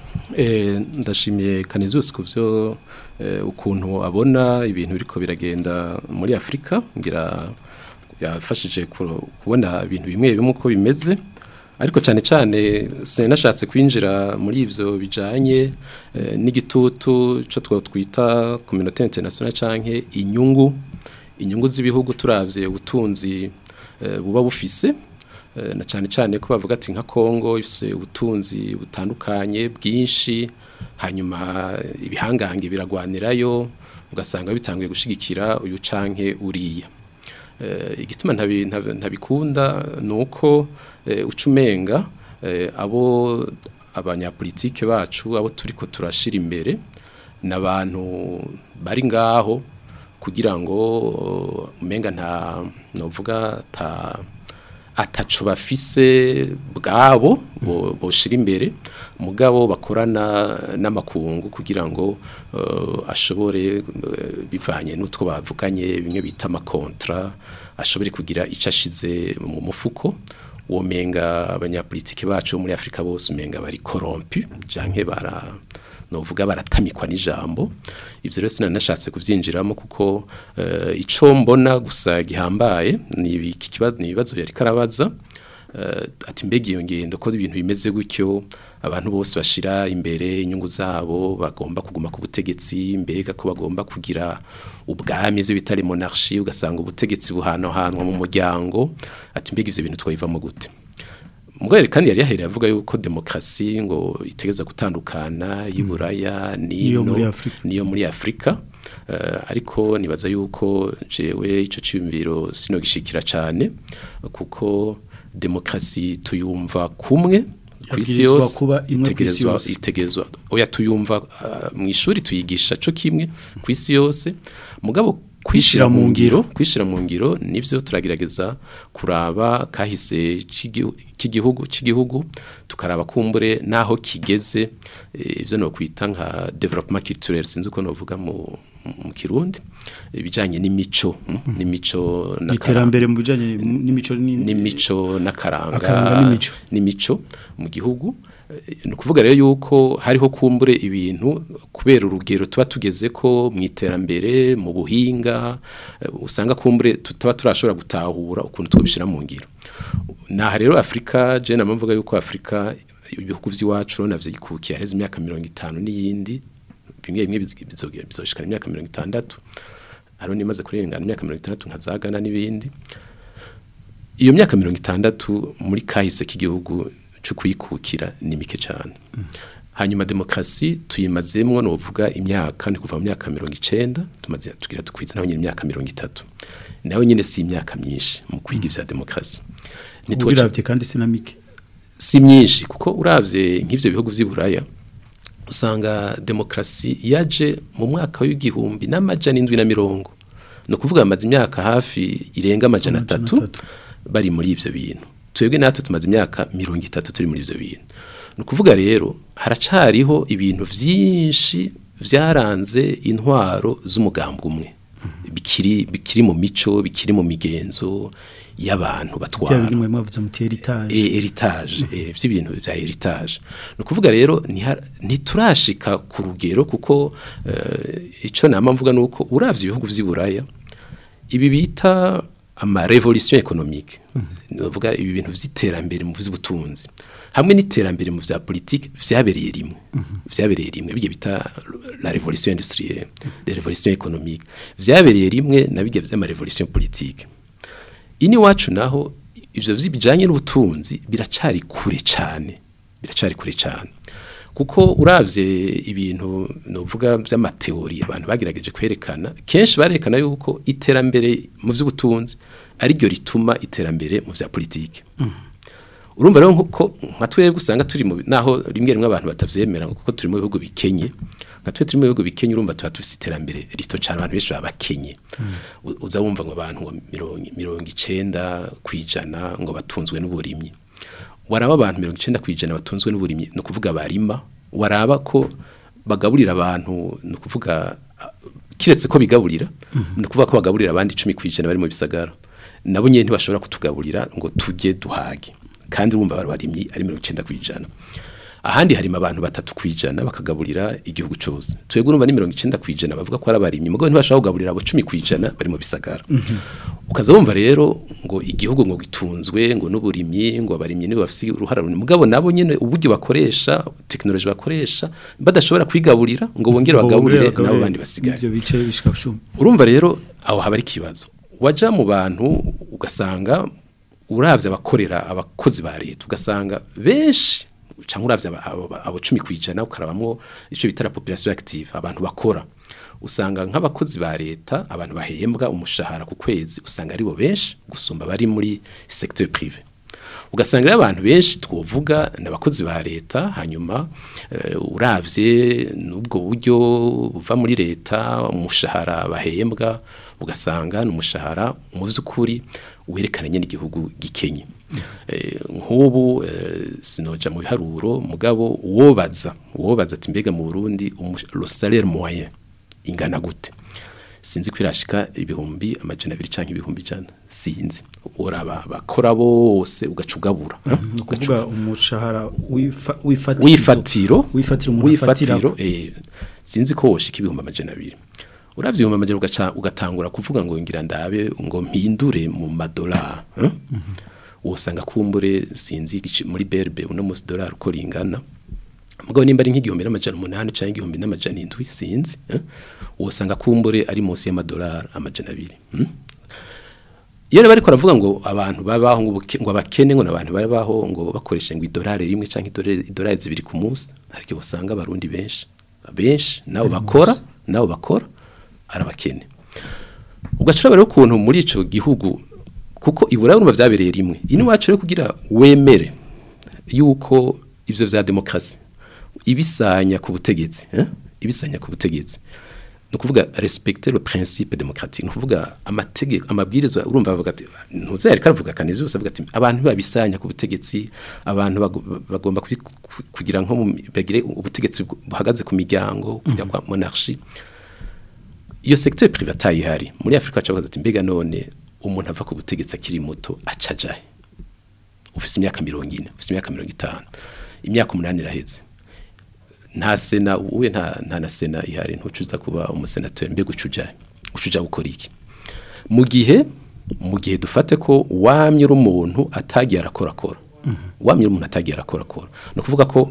eh ndashimiye Canisius kuvyo eh, ukuntu abona ibintu biriko biragenda muri Afrika ngira yafashije kubona ibintu bimwe bimwe uko bimeze ariko cyane cyane sinashatse kwinjira muri ivyo bijanye eh, n'igitutu cyo twita communauté internationale canke inyungu inyungu z'ibihugu turavye ubutunzi eh, buba bufise eh, na cyane cyane ko bavuga ati nka Kongo ifise ubutunzi butandukanye bwinshi hanyuma ibihangange biragwanirayo ugasanga bitanguye gushigikira uyu canke uriya igituma ntabikunda nuko ucumenga abo abanyapolitike bacu abo turiko turashira imbere nabantu bari ngaho kugira ngo umenga nta novuga ta ataco bafise bwabo boshira imbere mugabo bakorana n'amakungu kugira ngo uh, ashobore uh, bivanye n'utwo bavuganye bimwe bita amakontra ashobore kugira icashize mu mufuko womenga abanyapolitike bacu muri Afrika bose umenga bari corrompu canke bara novuga baratamikwa n'ijambo ivyo rero sinanashatse kuvyinjiramo kuko uh, ico mbona gusa gihambaye ni iki kibazo ni ibibazo yari karabaza uh, ati mbege iyo ngendo ko ibintu bimeze gutyo abantu bose bashira imbere inyungu zabo bagomba kuguma ku butegetsi mbega ko bagomba kugira ubwami ivyo bitari monarchie ugasanga ubutegetsi buhano hanwa mu muryango ati mbege ivyo bintu twayivamo gute Mugari kandi yari yahereye avuga yuko demokrasi ngo itegeza gutandukana y'Iburaya niyo muri Afrika niyo muri Afrika uh, ariko nibaza yuko jewe ico cyumviro sino gishikira cyane kuko demokrasi tuyumva kumwe kwisi yose itegerezwa itegerezwa oya tuyumva uh, mu ishuri tuyigisha cyo kimwe kwisi yose mugabo kwishira mu ngiro kwishira mu ngiro nivyo turagerageza kuraba kahise cy'igihugu cy'igihugu tukaraba kumbure naho kigeze ivyo no kwita nka development culturel sinzi uko novuga mu mu Kirundi ibijanye n'imico n'imico n'iterambere mu bijanye n'imico n'imico nakaranga n'imico mu gihugu ni ukuvuga rero yuko hariho kumbure ibintu kubera urugero tuba tugeze ko mu iterambere mu buhinga usanga kumbure tutaba turashobora gutahura ukuntu twabishira mu ngiro naha rero Afrika je namvuga yuko Afrika ibihugu by'iwacu navyo yikukiye hareze imyaka mirongo itanu n'iyindi bimwe bimwe bizoshikana imyaka mirongo itandatu haro nimaze kurengana imyaka mirongo itandatu nkazagana n'ibindi iyo myaka mirongo itandatu muri kahise k'igihugu cyo kuyikukira ni mike cyane mm. hanyuma demokrasi tuyimazemwo no vuga imyaka ni kuva mu myaka mirongo icenda tumaze tugira tukwiza naho nyine imyaka mirongo itatu naho nyine si imyaka myinshi mu kwiga ivya demokrasi nitworavye kandi sinamike si myinshi kuko uravye nk'ivyo bihugu vy'Iburaya usanga demokrasi yaje mu mwaka w'igihumbi n'amajana indwi na mirongo no kuvuga amaze imyaka hafi irenga amajana atatu bari muri ivyo bintu twebwe natwe tumaze imyaka mirongo itatu turi muri ivyo bintu no kuvuga rero haracariho ibintu vyinshi vyaranze intwaro z'umugambwe umwe bikiri bikiri mu mico bikiri mu migenzo y'abantu batwara cyangwa mwavuze mu heritage eh heritage eh by'ibintu bya heritage no kuvuga rero ntiturashika ku rugero kuko ico nama mvuga nuko uravye ibihugu vy'Iburaya ibi bita ama revolution économique novuga ibi bintu vy'iterambere mu vy'ubutunzi hamwe n'iterambere mu vya politique vyabereye rimwe vyabereye rimwe bije bita la révolution industrielle la révolution économique vyabereye rimwe nabije vy'ama révolution politique ini wacu naho ivyo vy'ibijanye n'ubutunzi biracari kure cyane biracari kure cyane kuko uravye ibintu novuga by'amateori abantu bagerageje kwerekana kenshi barekana yuko iterambere mu vy'ubutunzi ari ryo rituma iterambere mu vya politique mm. urumva rero nko nka twebwe usanga turi mu naho rimwe rimwe abantu batavyemera kuko turi mu bihugu bikenye nka twe turi mu bihugu bikenye urumva tuba dufite iterambere rito cyane abantu benshi babakenye uza wumva ngo abantu ngo mirongo icenda kwijana ngo batunzwe n'uburimyi waraba abantu mirongo icenda kwijana batunzwe n'uburimyi no kuvuga barima waraba ko bagaburira abantu no kuvuga kiretse ko bigaburira no kuvuga ko bagaburira abandi icumi kwijana bari mu bisagara nabo nyene ntibashobora kutugaburira ngo tujye duhage kandi urumva barimyi ari mirongo icenda kwijana ahandi harimo abantu batatu kwijana bakagaburira igihugu cyose twebwe urumva ni mirongo icenda kwijana bavuga ko ari abarimyi mugo ntibashaka kugaburira abo cumi kwijana bari mu bisagara ukaza wumva rero ngo igihugu ngo gitunzwe ngo n'uburimyi ngo abarimyi nibo bafite uruhara runini mugabo nabo nyene uburyo bakoresha technology bakoresha badashobora kwigaburira ngo bongere bagaburire nabo bandi basigaye ibyo bice bishika cumi urumva rero aho haba ari kibazo waja mu bantu ugasanga uravye abakorera abakozi ba leta ugasanga benshi cyangwa uravye abo cumi kwijana ukarabamwo ico bitara population active abantu bakora usanga nk'abakozi ba leta abantu bahembwa umushahara ku kwezi usanga ari bo benshi gusumba bari muri secteur privé ugasanga ari abantu benshi twovuga n'abakozi ba leta hanyuma uh, uravye n'ubwo buryo buva muri leta umushahara bahembwa ugasanga n'umushahara mu by'ukuri werekana nyene igihugu gikenye nk'ubu sinoja mu biharuro mugabo wobaza wobaza ati mbega mu Burundi le salaire moyen ingana gute sinzi kwirashika ibihumbi amajana abiri canke ibihumbi jana sinzi uraba bakora bose ugacugabura no kuvuga umushahara wifatiro wifatiro wifatiro wifatiro eh sinzi ko woshika ibihumbi amajana abiri uravye ibihumbi amajana ugaca ugatangura kuvuga ngo ngira ndabe ngo mpindure mu madolari usanga kumbure sinzi muri B R B uno musi dollar uko ringana mugabo nimba ari nk'igihumbi n'amajana umunani canke igihumbi n'amajana indwi sinzi eh? usanga kumbure ari munsi y'amadolari amajana abiri hmm? Iyo bari ko ravuga ngo abantu babaho ngo ngo abakene ngo nabantu babaho ngo bakoresha ngo idolari rimwe canke idolari zibiri ku munsi ariko usanga abarundi benshi benshi nabo bakora nabo bakora arabakene ugacura rero ukuntu muri ico gihugu kuko ibura urumva vyabereye rimwe ino wacu rero kugira wemere yuko ivyo vya demokrasi ibisanya ku butegetsi eh ibisanya ku butegetsi no kuvuga respecter le principe démocratique no kuvuga amategeko amabwirizwa urumva bavuga ati ntuzere karavuga kaneze usavuga ati abantu babisanya ku butegetsi abantu bagomba kugira nko bagire ubutegetsi buhagaze ku miryango kujya kwa monarchie iyo secteur privé atayihari muri Afrika cyavuga ati mbega none umuntu ava ku butegetsi akiri muto acajaye ufise imyaka mirongo ine ufise imyaka mirongo itanu imyaka umunani iraheze nta sena uwe nta nta na sena ihari ntucuza kuba umusenateur mbe gucujaye ucuja gukora iki mu gihe mu gihe dufate ko wamye uri umuntu atagiye arakora kora wamye umuntu atagiye arakora kora no kuvuga ko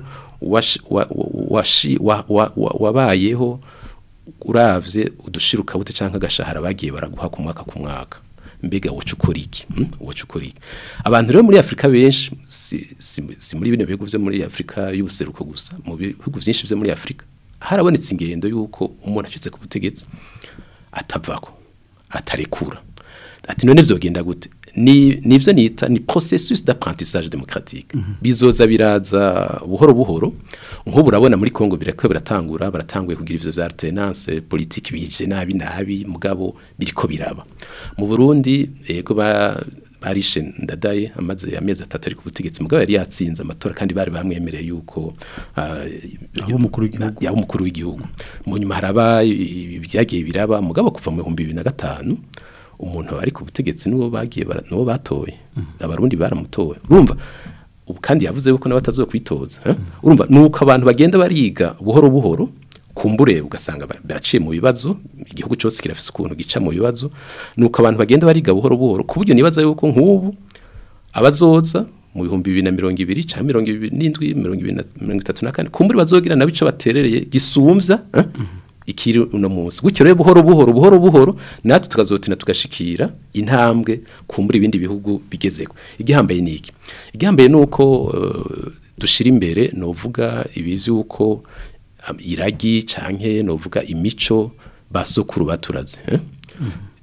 washi wabayeho uravye udushiruka bute canka gashahara bagiye baraguha ku mwaka ku mwaka mbega wocukora iki wocukora iki abantu rero muri Afrika benshi si, si, si muri bino bihugu byo muri Afrika y'ubuseruko gusa mu bihugu byinshi byo muri Afrika harabonetse ingendo yuko umuntu acitse ku butegetsi atavako atarekura ati none vyogenda gute ni nivyo nita ni processus d'apprentissage démocratique mm -hmm. bizoza biraza buhoro buhoro nko burabona muri Kongo birako biratangura baratanguye kugira ivyo vya alternance politique bije nabi nabi mugabo biriko biraba mu Burundi yego ba barishe ndadaye amaze amezi atatu ari ku butegetsi mugabo yari yatsinze amatora kandi bari bamwemereye yuko abo mukuru w'igihugu yabo mukuru w'igihugu mu nyuma haraba ibyagiye biraba mugabo kuva mu bihumbi bibiri na gatanu umuntu ari ku butegetsi nuwo bagiye nuwo batoye abarundi baramutowe urumva ubu kandi yavuze yuko nabatazo kwitoza urumva nuko abantu bagenda bariga buhoro buhoro kumbure ugasanga baraciye mu bibazo igihugu cyose kirafise ukuntu gica mu bibazo nuko abantu bagenda bariga buhoro buhoro kuburyo nibaza yuko nk'ubu abazoza mu bihumbi bibiri na mirongo ibiri cyangwa mirongo ibiri n'indwi mirongo ibiri na mirongo itatu na kane kumbure bazogira nabico baterereye gisumvya ikiri uno munsi gutyo rero buhoro buhoro buhoro buhoro natwe tukazotina tugashikira intambwe kumbura ibindi bihugu bigezeko igihambaye niki igihambaye nuko uh, dushira imbere novuga ibizi uko um, iragi canke novuga imico basokuru baturaze eh? mm.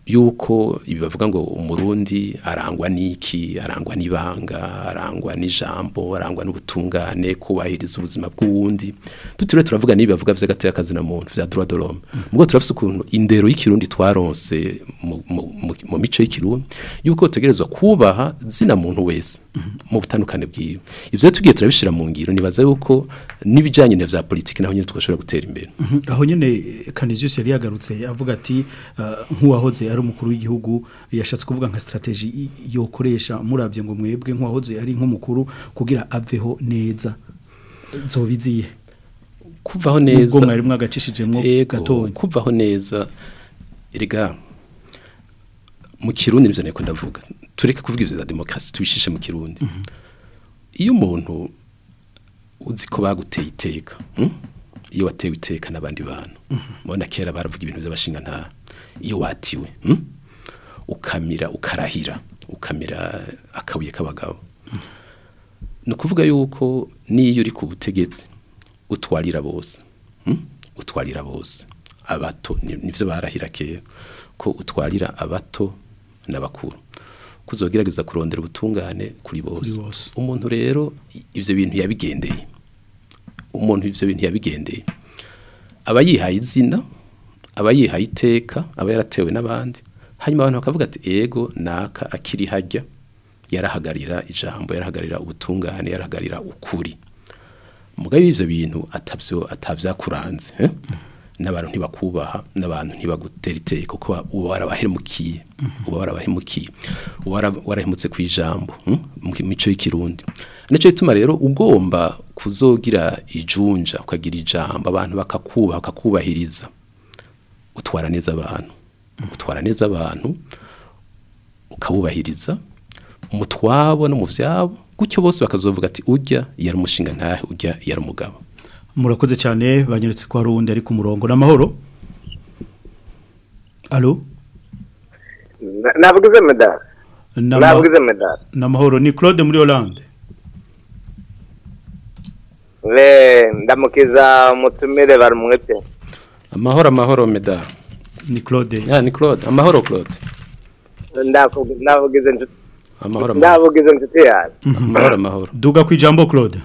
yuko ibi bavuga ngo umurundi arangwa n'iki arangwa n'ibanga arangwa n'ijambo arangwa n'ubutungane kubahiriza ubuzima bw'uwundi tutire turavuga nibi bavuga vy'agateka kazi na muntu vya droit de l'homme mugo turafise ukuntu indero y'ikirundi twaronse mu mico y'ikirundi yuko tegerezwa kubaha zina muntu wese mu butandukane bwiwe ivyo tugiye turabishira mu ngiro nibaza yuko nibijanye na vya politiki naho nyine twashobora gutera imbere aho nyene Canisius yari yagarutse avuga ati nk'uwahoze ari umukuru w'igihugu yashatse kuvuga nka strategy yokoresha muravye ngo mwebwe nk'uwahoze ari nk'umukuru kugira aveho neza zobiziye kuvaho neza ubwo mwari mwagacishijemwo gatonya kuvaho neza erega mu kirundi nivyo neko ndavuga tureke kuvuga ivyo za demokrasi tubishishe mu kirundi mm -hmm. iyo umuntu uzi ko baguteye iteka hm? iyo watewe iteka n'abandi bantu mubona mm -hmm. kera baravuga ibintu by'abashinga nta iyo watiwe hm? ukamira ukarahira ukamira akabuye k'abagabo mm -hmm. no kuvuga yuko niyo uri ku butegetsi utwarira bose hm? utwarira bose abato nivyo barahira kera ko utwarira abato n'abakuru kuzogerageza kurondera ubutungane kuri bose umuntu rero ivyo bintu yabigendeye umuntu ivyo bintu yabigendeye abayihaye izina abayihaye iteka aba yaratewe n'abandi hanyuma abantu bakavuga ati ego naka akiri hajya yarahagarira ijambo yarahagarira ubutungane yarahagarira ukuri mugabe ivyo bintu atavyo atavyakuranze eh? n'abantu ntibakubaha n'abantu ntibagutera iteka kuko uba warabahemukiye uba warabahemukiye uba warahemutse ku ijambo mu mico y'ikirundi nico bituma rero ugomba kuzogira ijunja ukagira ijambo abantu bakakubaha bakakubahiriza utwara neza abantu utwara neza abantu ukabubahiriza umutwabo no mu vyabo gutyo bose bakazovuga ati urya yari umushinga ntahe urya yari umugabo murakoze cyane banyeretse ko hari uwundi ari ku murongo n'amahoro alo navugize medal navugize medal n'amahoro ni Claude muri Hollande le ndamukiza mutumire barumwete amahoro amahoro medal ni Claude ya ni Claude amahoro Claude ndavugize amahoro ndavugize nshuti yawe amahoro amahoro duga ku ijambo Claude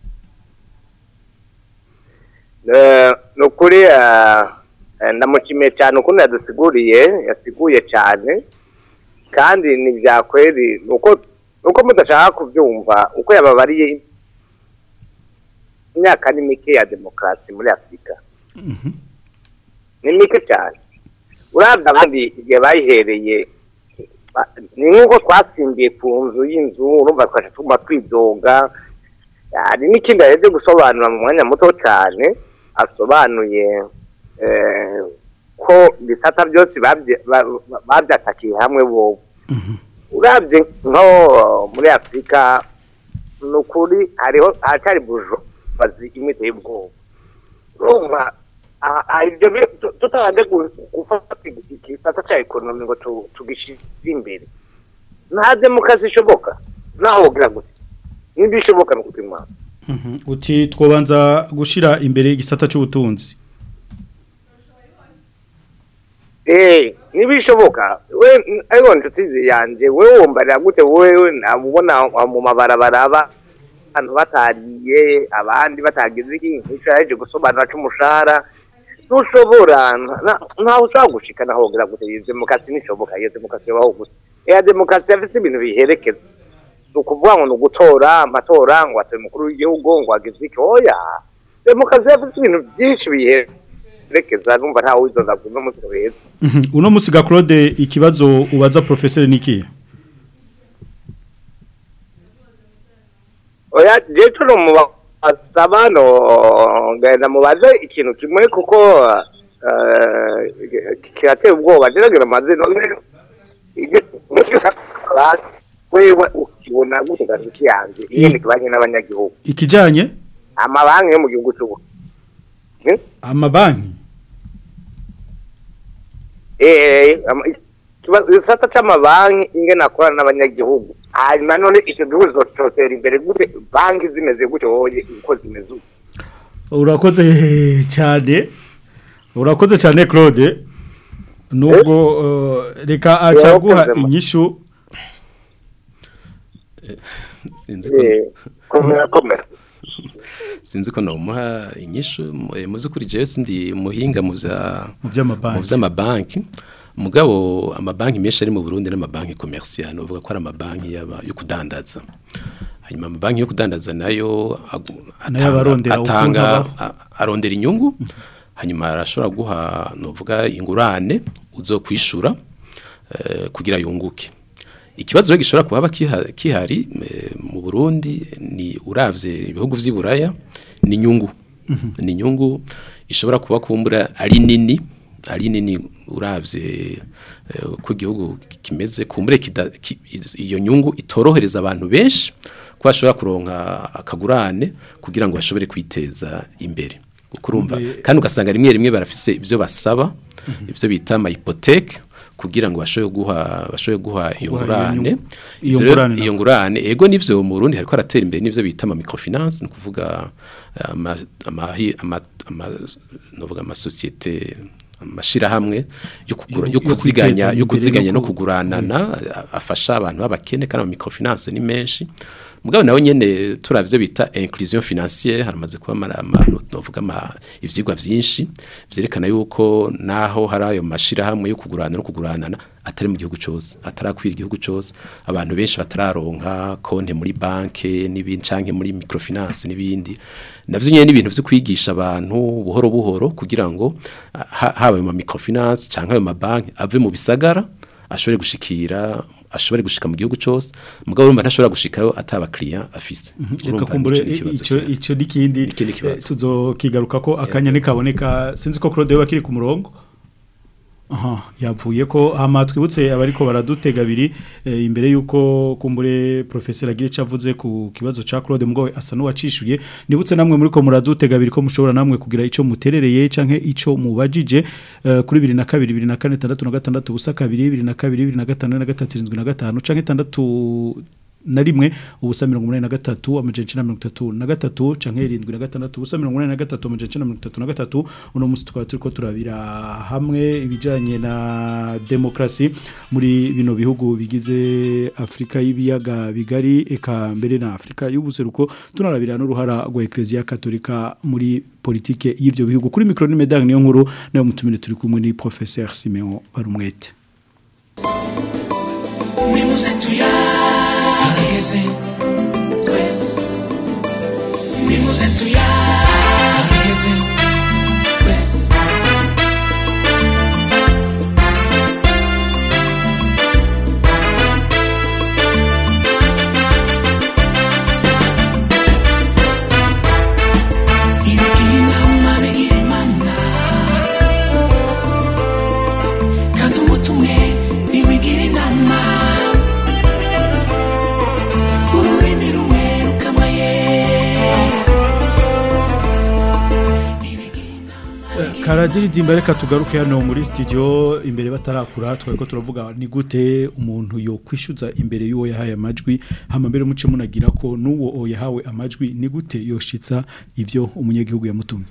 nukuri ndamushimiye cyane ukuntu yadusiguriye yasiguye cyane kandi ni byakweri nuko nuko mudashaka kubyumva uko yababariye imyaka ni mike ya demokarasi muri Afurika ni mike cyane urabya abandi igihe bayihereye ni nk'uko twasimbiye ku nzu y'inzu urumva twashe tuma twidoga hari n'ikindi yaje gusobanura mu mwanya muto cyane asobanuye ko bisata byose babyatakiye hamwe bo urabye nko muri Afurika nukuri hariho hatari bujo bazi imite y'ubwoba urumva ibyo tutabanje gufata igisata cya ekonomi ngo tugishyire imbere nta demokarasi ishoboka naho wogira gute ntibishoboka no kutima uti twobanza gushira imbere igisata cy'ubutunzi eh ntibishoboka we ariko nshuti yanje we wumbarira gute wewe nabubona mu mabarabara aba abantu batariye abandi batagize ikintu cyaje gusobanura cy'umushahara ntushobora ntaho ushobora gushika naho wogira gute iyo demokarasi nishoboka iyo demokarasi yabaho gusa iya demokarasi yafite ibintu biherekeza ukuvuga ngo nugutora amatora ngo atoye mukuru w'igihugu ngo agize iki oya demokarasi yafite ibintu byinshi biherekeza numva ntawe wizoza kuno musi beza uno musi ga Claude ikibazo ubaza professeur niki oya je tuno mu basabano ngenda mubaze ikintu kimwe kuko kirateye ubwoba geragera maze none wewe ukibona gute gashiki yanjye yene kibanye n'abanyagihugu ikijanye amabanki yo mu gihugu cy'ubu amabanki eh isata cy'amabanki ingena akorana n'abanyagihugu hanyuma none icyo gihugu zototera imbere gute banki zimeze gute woye uko zimeze urakoze cyane urakoze cyane Claude nubwo reka acaguha inyishu sinzi ko sinzi ko nomuha inyishu muzi kuri jewe sindi muhinga mu bya mu by'amabanki mugabo amabanki menshi ari mu Burundi n'amabanki commercial uvuga ko ari amabanki yaba yo kudandaza hanyuma amabanki yo kudandaza nayo atanga arondera inyungu hanyuma arashobora guha novuga ingurane uzokwishura kugira yunguke ikibazo rero gishobora kuba kihari mu Burundi ni uravye ibihugu vy'Iburaya ni nyungu ni nyungu ishobora kuba kumbura ari nini ari nini uravye ko igihugu kimeze kumbure iyo nyungu itorohereza abantu benshi ko bashobora kuronka akagurane kugira ngo bashobore kwiteza imbere kurumva kandi ugasanga rimwe rimwe barafise ivyo basaba ivyo bita ama hypothèque kugira ngo bashoboye guha bashoboye guha iyo ngurane iyo ngurane ego nivyo mu Burundi hariko aratera imbere nivyo bita ama microfinance no kuvuga ama ama novuga ama société amashira hamwe yo kugura yo kuziganya yo kuziganya no kuguranana afasha abantu babakene kandi ama microfinance ni menshi mugabo nawe nyene turavye bita inclusion financière haramaze kuba abantu novuga ama ivyigwa vyinshi vyerekana yuko naho hari ayo mashira hamwe yo kugurana no kuguranana atari mu gihugu cyose atarakwira igihugu cyose abantu benshi batararonka konte muri banke n'ibindi canke muri microfinance n'ibindi navyo nyene n'ibintu vyo kwigisha abantu buhoro buhoro kugira ngo haba mu microfinance canke mu banke ave mu bisagara ashobore gushikira ashobore gushika mu gihugu cyose mugabo urumva ntashobora gushikayo ataba client afise reka kumbure ico ico nikindi tuzokigaruka ko akanya nikaboneka sinzi ko Claude bakiri ku murongo aha yavuye ko amatwibutse abariko baradutega biri e, imbere yuko kumbure professeur Agire cavuze ku kibazo ca Claude mugabo asa nuwacishuye nibutse namwe muri ko muradutega biri ko mushobora namwe kugira ico muterereye canke ico mubajije uh, kuri bibiri na kabiri bibiri na kane tandatu na gatandatu busa kabiri bibiri na kabiri bibiri na gatanu na gatatu irindwi na gatanu canke tandatu na rimwe ubusa mirongo umunani na gatatu amajana icenda na mirongo itatu na gatatu canke irindwi na gatandatu ubusa mirongo umunani na gatatu amajana icenda na mirongo itatu na gatatu uno musi twaba turiko turabira hamwe ibijanye na demokrasi muri bino bihugu bigize Afrika y'ibiyaga bigari eka mbere na Afrika y'ubuseruko tunarabira n'uruhara rwa Ecclesia Katolika muri politike y'ivyo bihugu kuri micro ni Medang niyo nkuru nayo mutumire turi kumwe ni Professeur Simeon Barumwete Ageze twese nimuze tuyageze twese ibigina bigira imana kandi umutumwe niwigira inama Karadiri dimba reka tugaruke hano muri studio imbere batarakura twariko turavuga ni gute umuntu yo kwishuza imbere y'uwo yahaye amajwi hama mbere muce munagira ko nuwo yahawe amajwi ni gute yoshitsa ivyo umunyagihugu yamutumye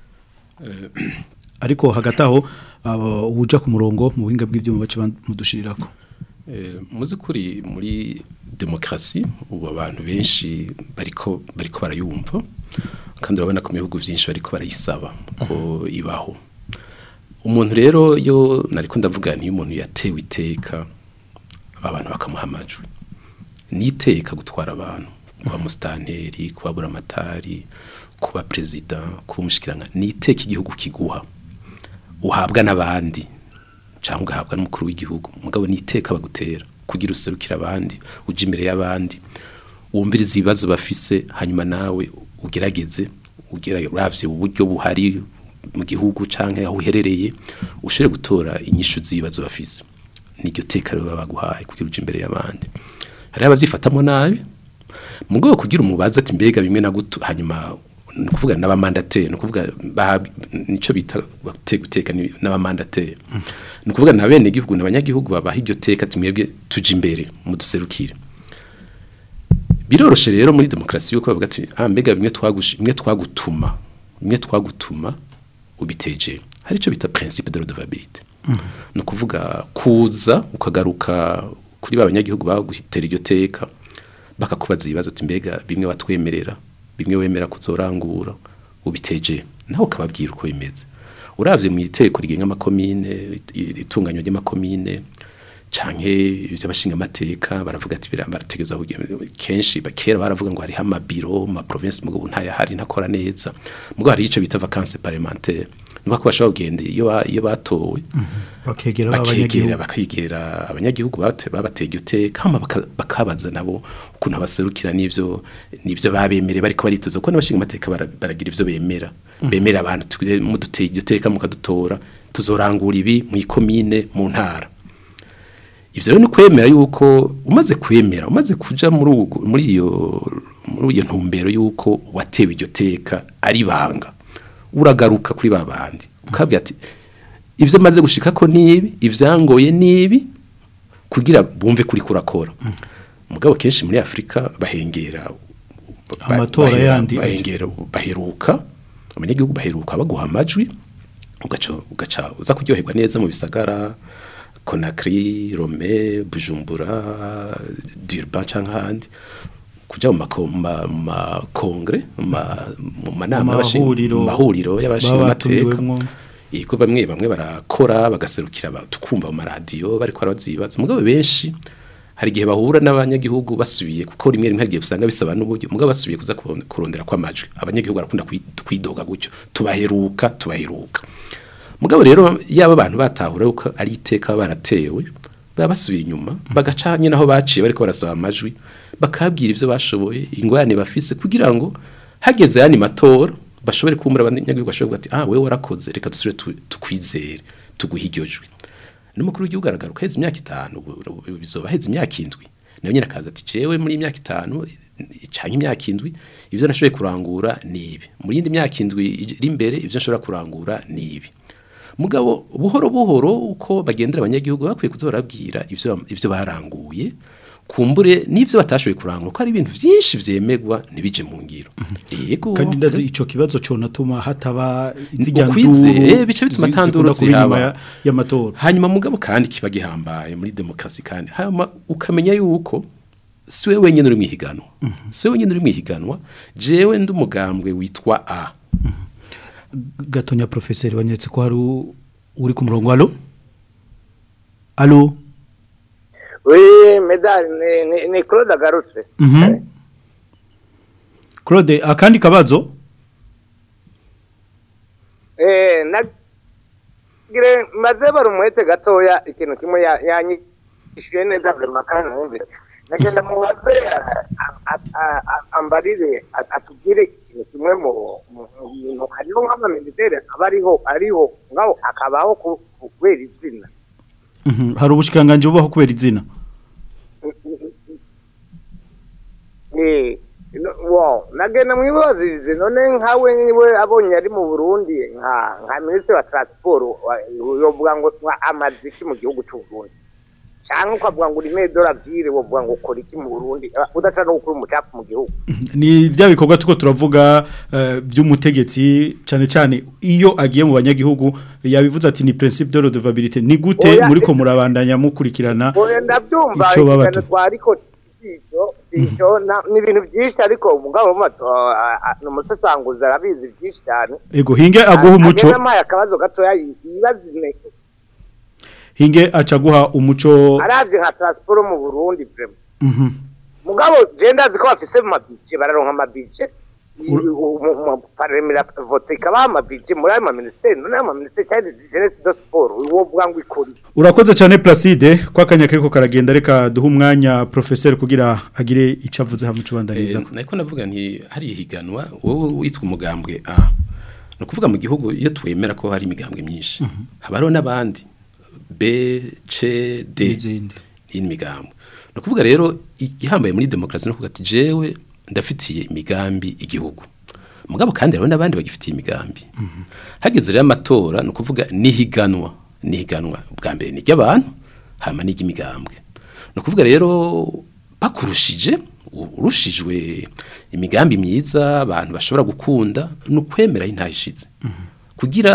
ariko hagati aho ubuja ku murongo mu buhinga bw'ivyuma bace mudushirirako muzi kuri muri demokrasi ubu abantu benshi bariko bariko barayumva kandi urabona ko ibihugu byinshi bariko barayisaba ko ibaho umuntu rero yo nariko ndavuga ni umuntu yatewe iteka abantu bakamuha amajwi niteka gutwara abantu kuba mustanteri kuba buramatari kuba president kuba mushikiranga niteka igihugu kiguha uhabwa nabandi cyangwa ugahabwa n'umukuru w'igihugu mugabo niteka bagutera kugira userukira abandi uje imbere y'abandi wumviriza ibibazo bafise hanyuma nawe ugerageze ugira uravye uburyo buhari mu gihugu canke aho uherereye ushire gutora inyishu z'ibibazo bafise niryo teka rero baguhaye kugira uje imbere y'abandi hari abavyifatamo nabi mugabo kugira umubaza ati mbega bimwe na gutu hanyuma nukuvuga n'abamandateri nukuvuga nico bita guteka n'abamandateri nukuvuga na bene igihugu n'abanyagihugu babaha iryo teka tumwebwe tuje imbere mu duserukire biroroshe rero muri demokrasi yuko bavuga ati ah mbega bimwe twagushi bimwe twagutuma bimwe twagutuma ubiteje hari ico bita principe de redevabilité no kuvuga kuza ukagaruka kuri babanyagihugu bagutera iryo teka bakakubaza ibibazo ati mbega bimwe watwemerera bimwe wemera kuzorangura ubiteje naho ukababwira uko bimeze uravye mu iteko rigenga amakomine itunganywa ry'amakomine canke ivy'abashinga amateka baravuga ati barategeza kenshi bakera baravuga ngo hari amabiro ma province mu ntaya hari ntakora neza mugo hari ico bita vacances parlementaires nuko bashobora kugenda iyo iyo batowe bakegera abanyagihugu bakigera abanyagihugu babatege uteka kama bakabaza nabo ukuntu abaserukira n'ivyo n'ivyo babemere bariko barituza ko n'abashinga amateka baragira ivyo bemera bemera abantu mu dutege uteka mukadutora tuzorangura ibi mu ikomine mu ntara ivyo rero ni kwemera yuko umaze kwemera umaze kuja muri muri iyo muri iyo ntumbero yuko watewe iryo teka ari banga uragaruka kuri babandi ukabwira ati ivyo maze gushika ko nibi ivyangoye nibi kugira bumve kuri kurakora mugabo kenshi muri Afrika bahengera amatora yandi bahengera baheruka abanyagihugu baheruka baguha amajwi ugaca ugaca uza kuryoherwa neza mu bisagara Conakry, Lomé, Bujumbura, Durban canke kuja mu ma kongre mu manama y'abahuriro y'abashinga amateka iko bamwe bamwe barakora bagaserukira tukumva mu radio bariko barazibaza mugabo benshi hari gihe bahura n'abanyagihugu basubiye kuko rimwe rimwe hagiye usanga bisaba n'uburyo mugabo basubiye kuza kurondera kwa majwi abanyagihugu barakunda kwidoga gutyo tubaheruka tubaheruka mugabo rero yaba abantu batahura uko ari iteka baratewe babasubira inyuma bagacanye naho baciye bariko barasaba amajwi bakabwira ivyo bashoboye ingorane bafise kugira ngo hageze yani matora bashobore kumura abanyagihugu bashobora ati ah wewe warakoze reka dusubire tukwizere tuguhijyojwe n'umukuru w'igihugu aragaruka heze imyaka itanu bizoba heze imyaka indwi nayo nyine akaza ati cewe muri imyaka itanu canke imyaka indwi ivyo nashoboye kurangura nibi muri indi myaka indwi iri imbere ivyo nshobora kurangura nibi mugabo buhoro buhoro uko bagendera abanyagihugu bakwiye kuza barabwira ivyo ivyo baranguye kumbure n'ivyo batashoboye kurangura ko ari ibintu vyinshi vyemegwa nibije mu ngiro yego kandi ndazi ico kibazo cyo natuma hataba inziganduru eh bice bituma tanduro zihaba y'amatora hanyuma mugabo kandi kiba gihambaye muri demokrasi kandi hanyuma ukamenya yuko siwe wenyine uri mwihiganwa siwe wenyine uri mwihiganwa jewe ndumugambwe witwa A Gatonya professeur wanyeretse ko hari uri ku murongo allo allo Oui, medali ni ni Claude agarutse. Mhm. Claude akandi kabazo? Eh, nagire maze barumwete gatoya ikintu kimwe yanyishije neza makana numve. Nagenda mu waze ambarire atubwire ikintu kimwe mu mu hariho nk'amamiliteri abariho ariho ngaho akabaho kubera izina. Mhm. Hari ubushikanganje bubaho kubera izina. Eh, wow, nagenda mwibazize none nkawe niwe abonye ari mu Burundi nka nka ministre wa transport yovuga ngo amaziki mu gihugu cy'u Burundi. Cyangwa ukavuga ngo uri medora vyire wovuga ngo ukora iki mu Burundi udacana gukora umucafu mu gihugu. Ni bya bikorwa tuko turavuga by'umutegetsi cyane cyane iyo agiye mu banyagihugu yabivuze ati ni principe de redevabilité ni gute muri ko murabandanya mukurikirana ico babatu twariko icyo icyo ni ibintu byinshi ariko umugabo mato n'umusasanguza arabizi byinshi cyane ego hinge aguha umuco n'amaye akabazo gato yibazine hinge acaguha umuco aravye nka transport mu Burundi vrema mhm mugabo genda ziko bafise mu mabije bararonka amabije mu parlemera vote kaba amabije muri ama ministeri none ama ministeri cyane jeunesse de sport uwo bwangu ikori urakoze cyane Placide kwa kanya kiriko karagenda reka duha umwanya professeur kugira agire icavuze hamwe cubandaniza eh, nako navuga nti hari higanwa wowe witwa umugambwe a no kuvuga mu gihugu iyo twemera ko hari imigambwe myinshi mm -hmm. habaro nabandi B C D imigambwe no kuvuga rero igihambaye muri demokrasi no kuvuga ati jewe ndafitiye imigambi igihugu mugabo kandi rero nabandi bagifitiye imigambi mm -hmm. hageze rero amatora no kuvuga nihiganwa nihiganwa bwa mbere ni ry'abantu hama ni ry'imigambwe no kuvuga rero bakurushije urushijwe imigambi myiza abantu bashobora gukunda no kwemera intayishize mm -hmm. kugira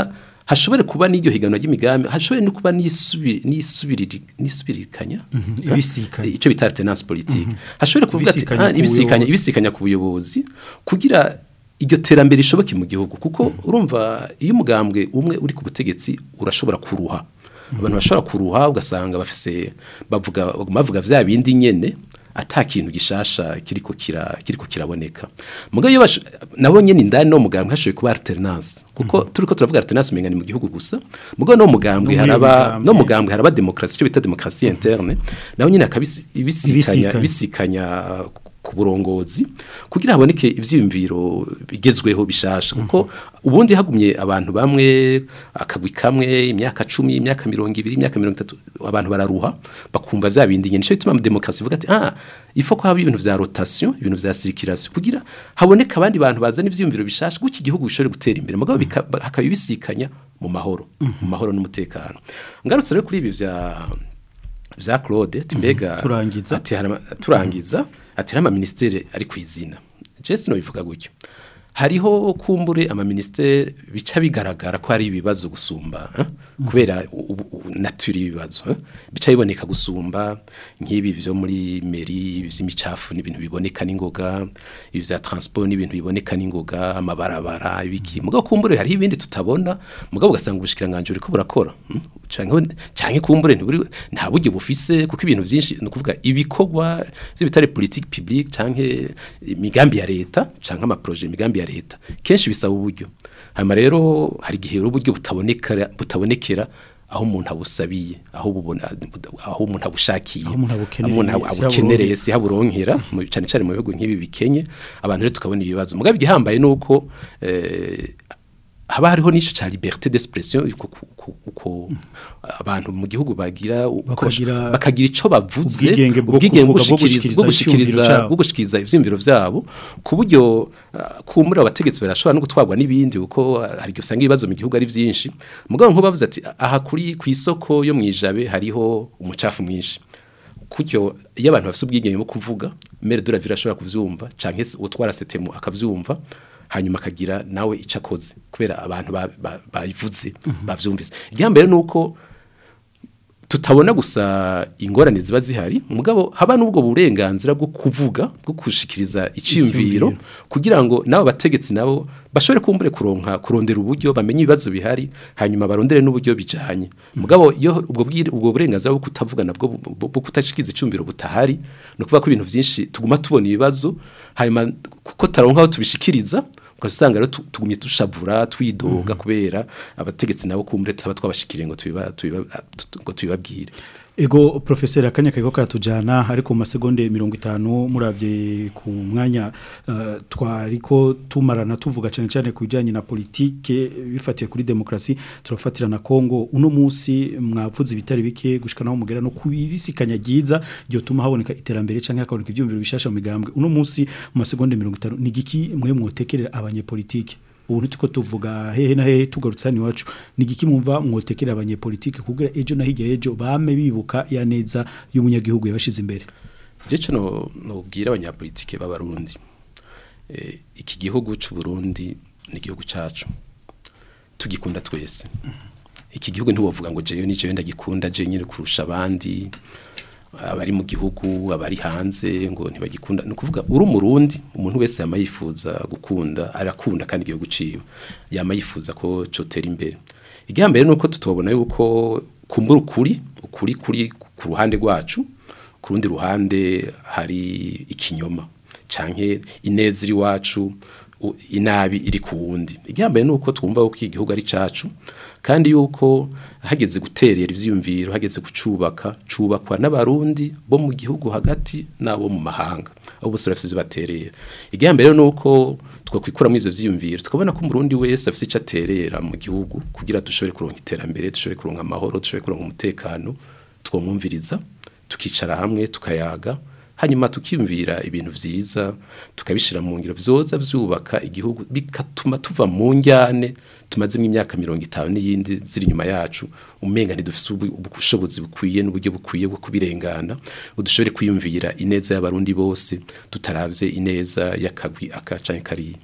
hashobore kuba n'iryo higanwa ry'imigambi hashobore no kuba n'isubiri n'isubiri n'isubirikanya ibisikanya ico bita alternance politique hashobore kuvuga ati ibisikanya ibisikanya ku buyobozi kugira iryo terambere rishoboke mu gihugu kuko urumva iyo umugambwe umwe uri ku butegetsi urashobora kuruha abantu bashobora kuruha ugasanga bafise bavuga bavuga vya bindi nyene ata kintu gishasha kiriko kira kiriko kiraboneka muga yo nabo nyene indani no mugambwe hashoye kuba alternance kuko mm -hmm. turiko turavuga alternance umengani mu gihugu gusa muga no mugambwe haraba no mugambwe haraba demokrasi cyo bita demokrasi interne naho nyene akabisi ibisikanya bisikanya ku burongozi kugira haboneke ivyimviro bigezweho bishasha kuko ubundi hagumye abantu bamwe akagwi kamwe imyaka cumi imyaka mirongo ibiri imyaka mirongo itatu abantu bararuha bakumva vya bindi nyene cyo bituma demokrasi vuga ati ah ifo ko haba ibintu vya rotation ibintu vya circulation kugira haboneka abandi bantu bazana ivyimviro bishasha guki igihugu bishobore gutera imbere mugabo hakabibisikanya mu mahoro mu mahoro n'umutekano ngarutse rero kuri ibi vya vya Claude timbega turangiza ati turangiza ati ama ministere ari kwizina Jesse no bivuga gutyo hariho kumbure ama ministere bica bigaragara ko ari ibibazo gusumba eh? kubera nature ibibazo eh? bica biboneka gusumba nk'ibi vyo muri meri vy'imicafu n'ibintu biboneka n'ingoga ibi vya transport n'ibintu biboneka n'ingoga amabarabara ibiki mugabo kumbure hari ibindi tutabona mugabo ugasanga ubushikiranganje uriko burakora hmm? canke canke kumbure ntiburi nta buryo bufise kuko ibintu vyinshi no kuvuga ibikorwa byo bitari politique publique canke imigambi ya leta canke ama projet imigambi ya leta kenshi bisaba uburyo hama rero hari gihe uburyo butaboneka butabonekera aho umuntu abusabiye aho bubona aho umuntu abushakiye aho umuntu abukenereye si haburonkera cyane cyane mu bihugu nk'ibi bikenye abantu rero tukabona ibibazo mugabe gihambaye nuko eh haba hariho n'icyo cya liberté d'expression uko abantu mu gihugu bagira bakagira ico bavuze ubwigenge bwo gushikiriza bwo gushikiriza ivyimviro vyabo ku buryo kumura abategetsi barashobora no gutwarwa n'ibindi uko hari usanga ibibazo mu gihugu ari vyinshi mugabo nko bavuze ati aha kuri ku isoko yo mwijabe hariho umucafu mwinshi kujyo iyo abantu bafite ubwigenge bwo kuvuga maire de la ville ashobora kuvyumva canke utwara setemu akavyumva hanyuma akagira nawe icakoze kubera abantu bayivuze bavyumvise igihambere nuko tutabona gusa ingorane ziba zihari mugabo haba nubwo burenganzira bwo kuvuga bwo kushikiriza iciyumviro kugira ngo nabo bategetsi nabo bashobore kumbure kuronka kurondera uburyo bamenye ibibazo bihari hanyuma barondere n'uburyo bijanye mugabo iyo ubwo ubwo burenganzira bwo kutavuga nabwo bwo kutashikiza iciyumviro butahari no kuvuga ko ibintu byinshi tuguma tubona ibibazo hanyuma kuko taronka aho tubishikiriza ugasanga rero tugumye tushabura twidoga kubera abategetsi nabo kumbure taba twabashikiriye ngo tubiba ngo tubibabwire ego professeur akanya kayiko katujana ariko mu masegonde mirongo itanu muravye ku mwanya uh, twariko tumarana tuvuga cyane cyane kujanye na politique bifatiye kuri demokrasi turafatira na Kongo uno musi mwavuze bitari bike gushika naho mugera no kubisikanya giza ryo tuma haboneka iterambere canke hakaboneka ivyumviro bishasha mu migambwe uno musi mu masegonde mirongo itanu ni giki mwe mwotekerera abanyepolitike ubu tuko tuvuga hehe na hehe tugarutsani wacu ni giki mumva mwotekera abanyepolitike kugira ejo na hirya ejo bame bibuka ya neza y'umunyagihugu yabashize imbere jecho no nobwira abanyapolitike b'abarundi e, iki gihugu cy'u Burundi ni igihugu cacu tugikunda twese iki gihugu ntiwovuga ngo jeyo ni jeyo ndagikunda je nyine kurusha abandi abari mu gihugu abari hanze ngo ntibagikunda no kuvuga uri umurundi umuntu wese yamayifuza gukunda arakunda kandi igihugu ciwe yamayifuza ko cotera imbere igihambere nuko tutobona yuko kumbura ukuri ukuri kuri ku ruhande rwacu ku rundi ruhande hari ikinyoma canke ineza iri wacu inabi iri ku wundi igihambere nuko twumva ko iki gihugu ari cacu kandi yuko hageze guterera ivyiyumviro hageze gucubaka cubakwa n'abarundi bo mu gihugu hagati nabo mu mahanga abo bose bafite baterera igihambere nuko twakwikuramo ivyo vyiyumviro tukabona ko umurundi wese afite ico aterera mu gihugu kugira dushobore kuronka iterambere dushobore kuronka amahoro dushobore kuronka umutekano twomumviriza tukicara hamwe tukayaga hanyuma tukimvira ibintu vyiza tukabishira mu ngiro vyoza vyubaka igihugu bikatuma tuva mu njyane tumaze mu myaka mirongo itanu n'iyindi ziri nyuma yacu umenga ntidufise ubushobozi bukwiye n'uburyo bukwiye bwo kubirengana udushobore kwiyumvira ineza y'abarundi bose tutaravye ineza yakagwi akacanke kari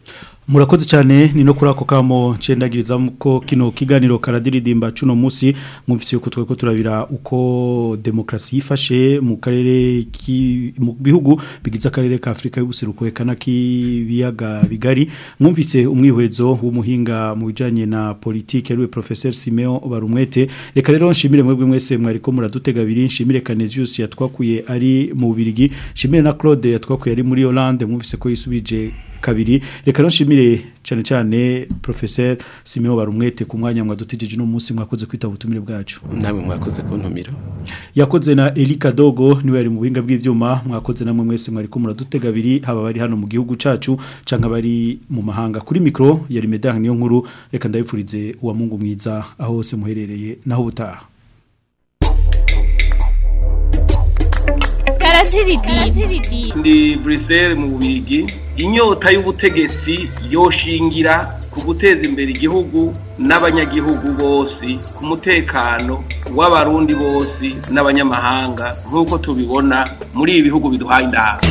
Murakoze cyane ni no kuri ako kamo cendagiriza ko kino kiganiro karadiridimba cuno musi mwumvise yuko tweko turabira uko demokrasi yifashe mu karere mu bihugu bigize akarere ka Afrika y'ubuseruko ekana kibiyaga bigari mwumvise umwihwezo w'umuhinga mu bijanye na politique ariwe professeur Simeon Barumwete reka rero nshimire mwebwe mwese mwariko muradutega biri nshimire Canesius yatwakuye ari mu Birigi nshimire na Claude yatwakuye ari muri Hollande mwumvise ko yisubije kabiri reka nshimire cyane cyane professeur Simeon Barumwete ku mwanya mwadutijije no munsi mwakoze kwita ubutumire bwacu namwe mwakoze kuntumira yakoze na Elika Dogo niwe ari mu buhinga bw'ivyuma mwakoze namwe mwese mwari ko muradutega biri haba bari hano mu gihugu cacu canka bari mu mahanga kuri micro yari Medard niyo nkuru reka ndabipfurize uwa Mungu mwiza aho hose muherereye naho butaha ndi Bruxelles mu Bubigi inyota y'ubutegetsi yoshingira ku guteza imbere igihugu n'abanyagihugu bose ku mutekano w'abarundi bose n'abanyamahanga nk'uko tubibona muri ibi bihugu biduhaye indaha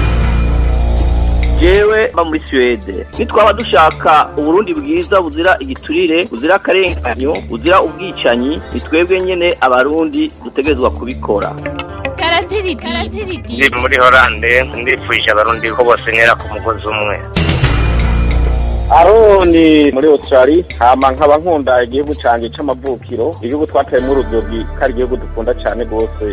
jewe ba muri Suède nitwaba dushaka uburundi bwiza buzira igiturire buzira akarenganyo buzira ubwicanyi nitwebwe nyene abarundi dutegerezwa kubikora ndi muri Hollande ndifuje abarundi ko bose ntera ku mugozi umwe Aroni muri Australia hama nkaba nkunda igihugu canje c'amavukiro igihugu twataye mu rudogi kari igihugu dukunda cyane gose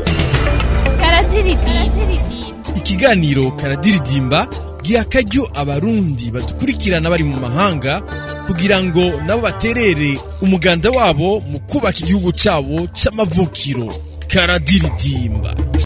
ikiganiro karadiridimba giha akaryo abarundi badukurikirana bari mu mahanga kugira ngo nabo baterere umuganda wabo mu kubaka igihugu cabo c'amavukiro karadiridimba.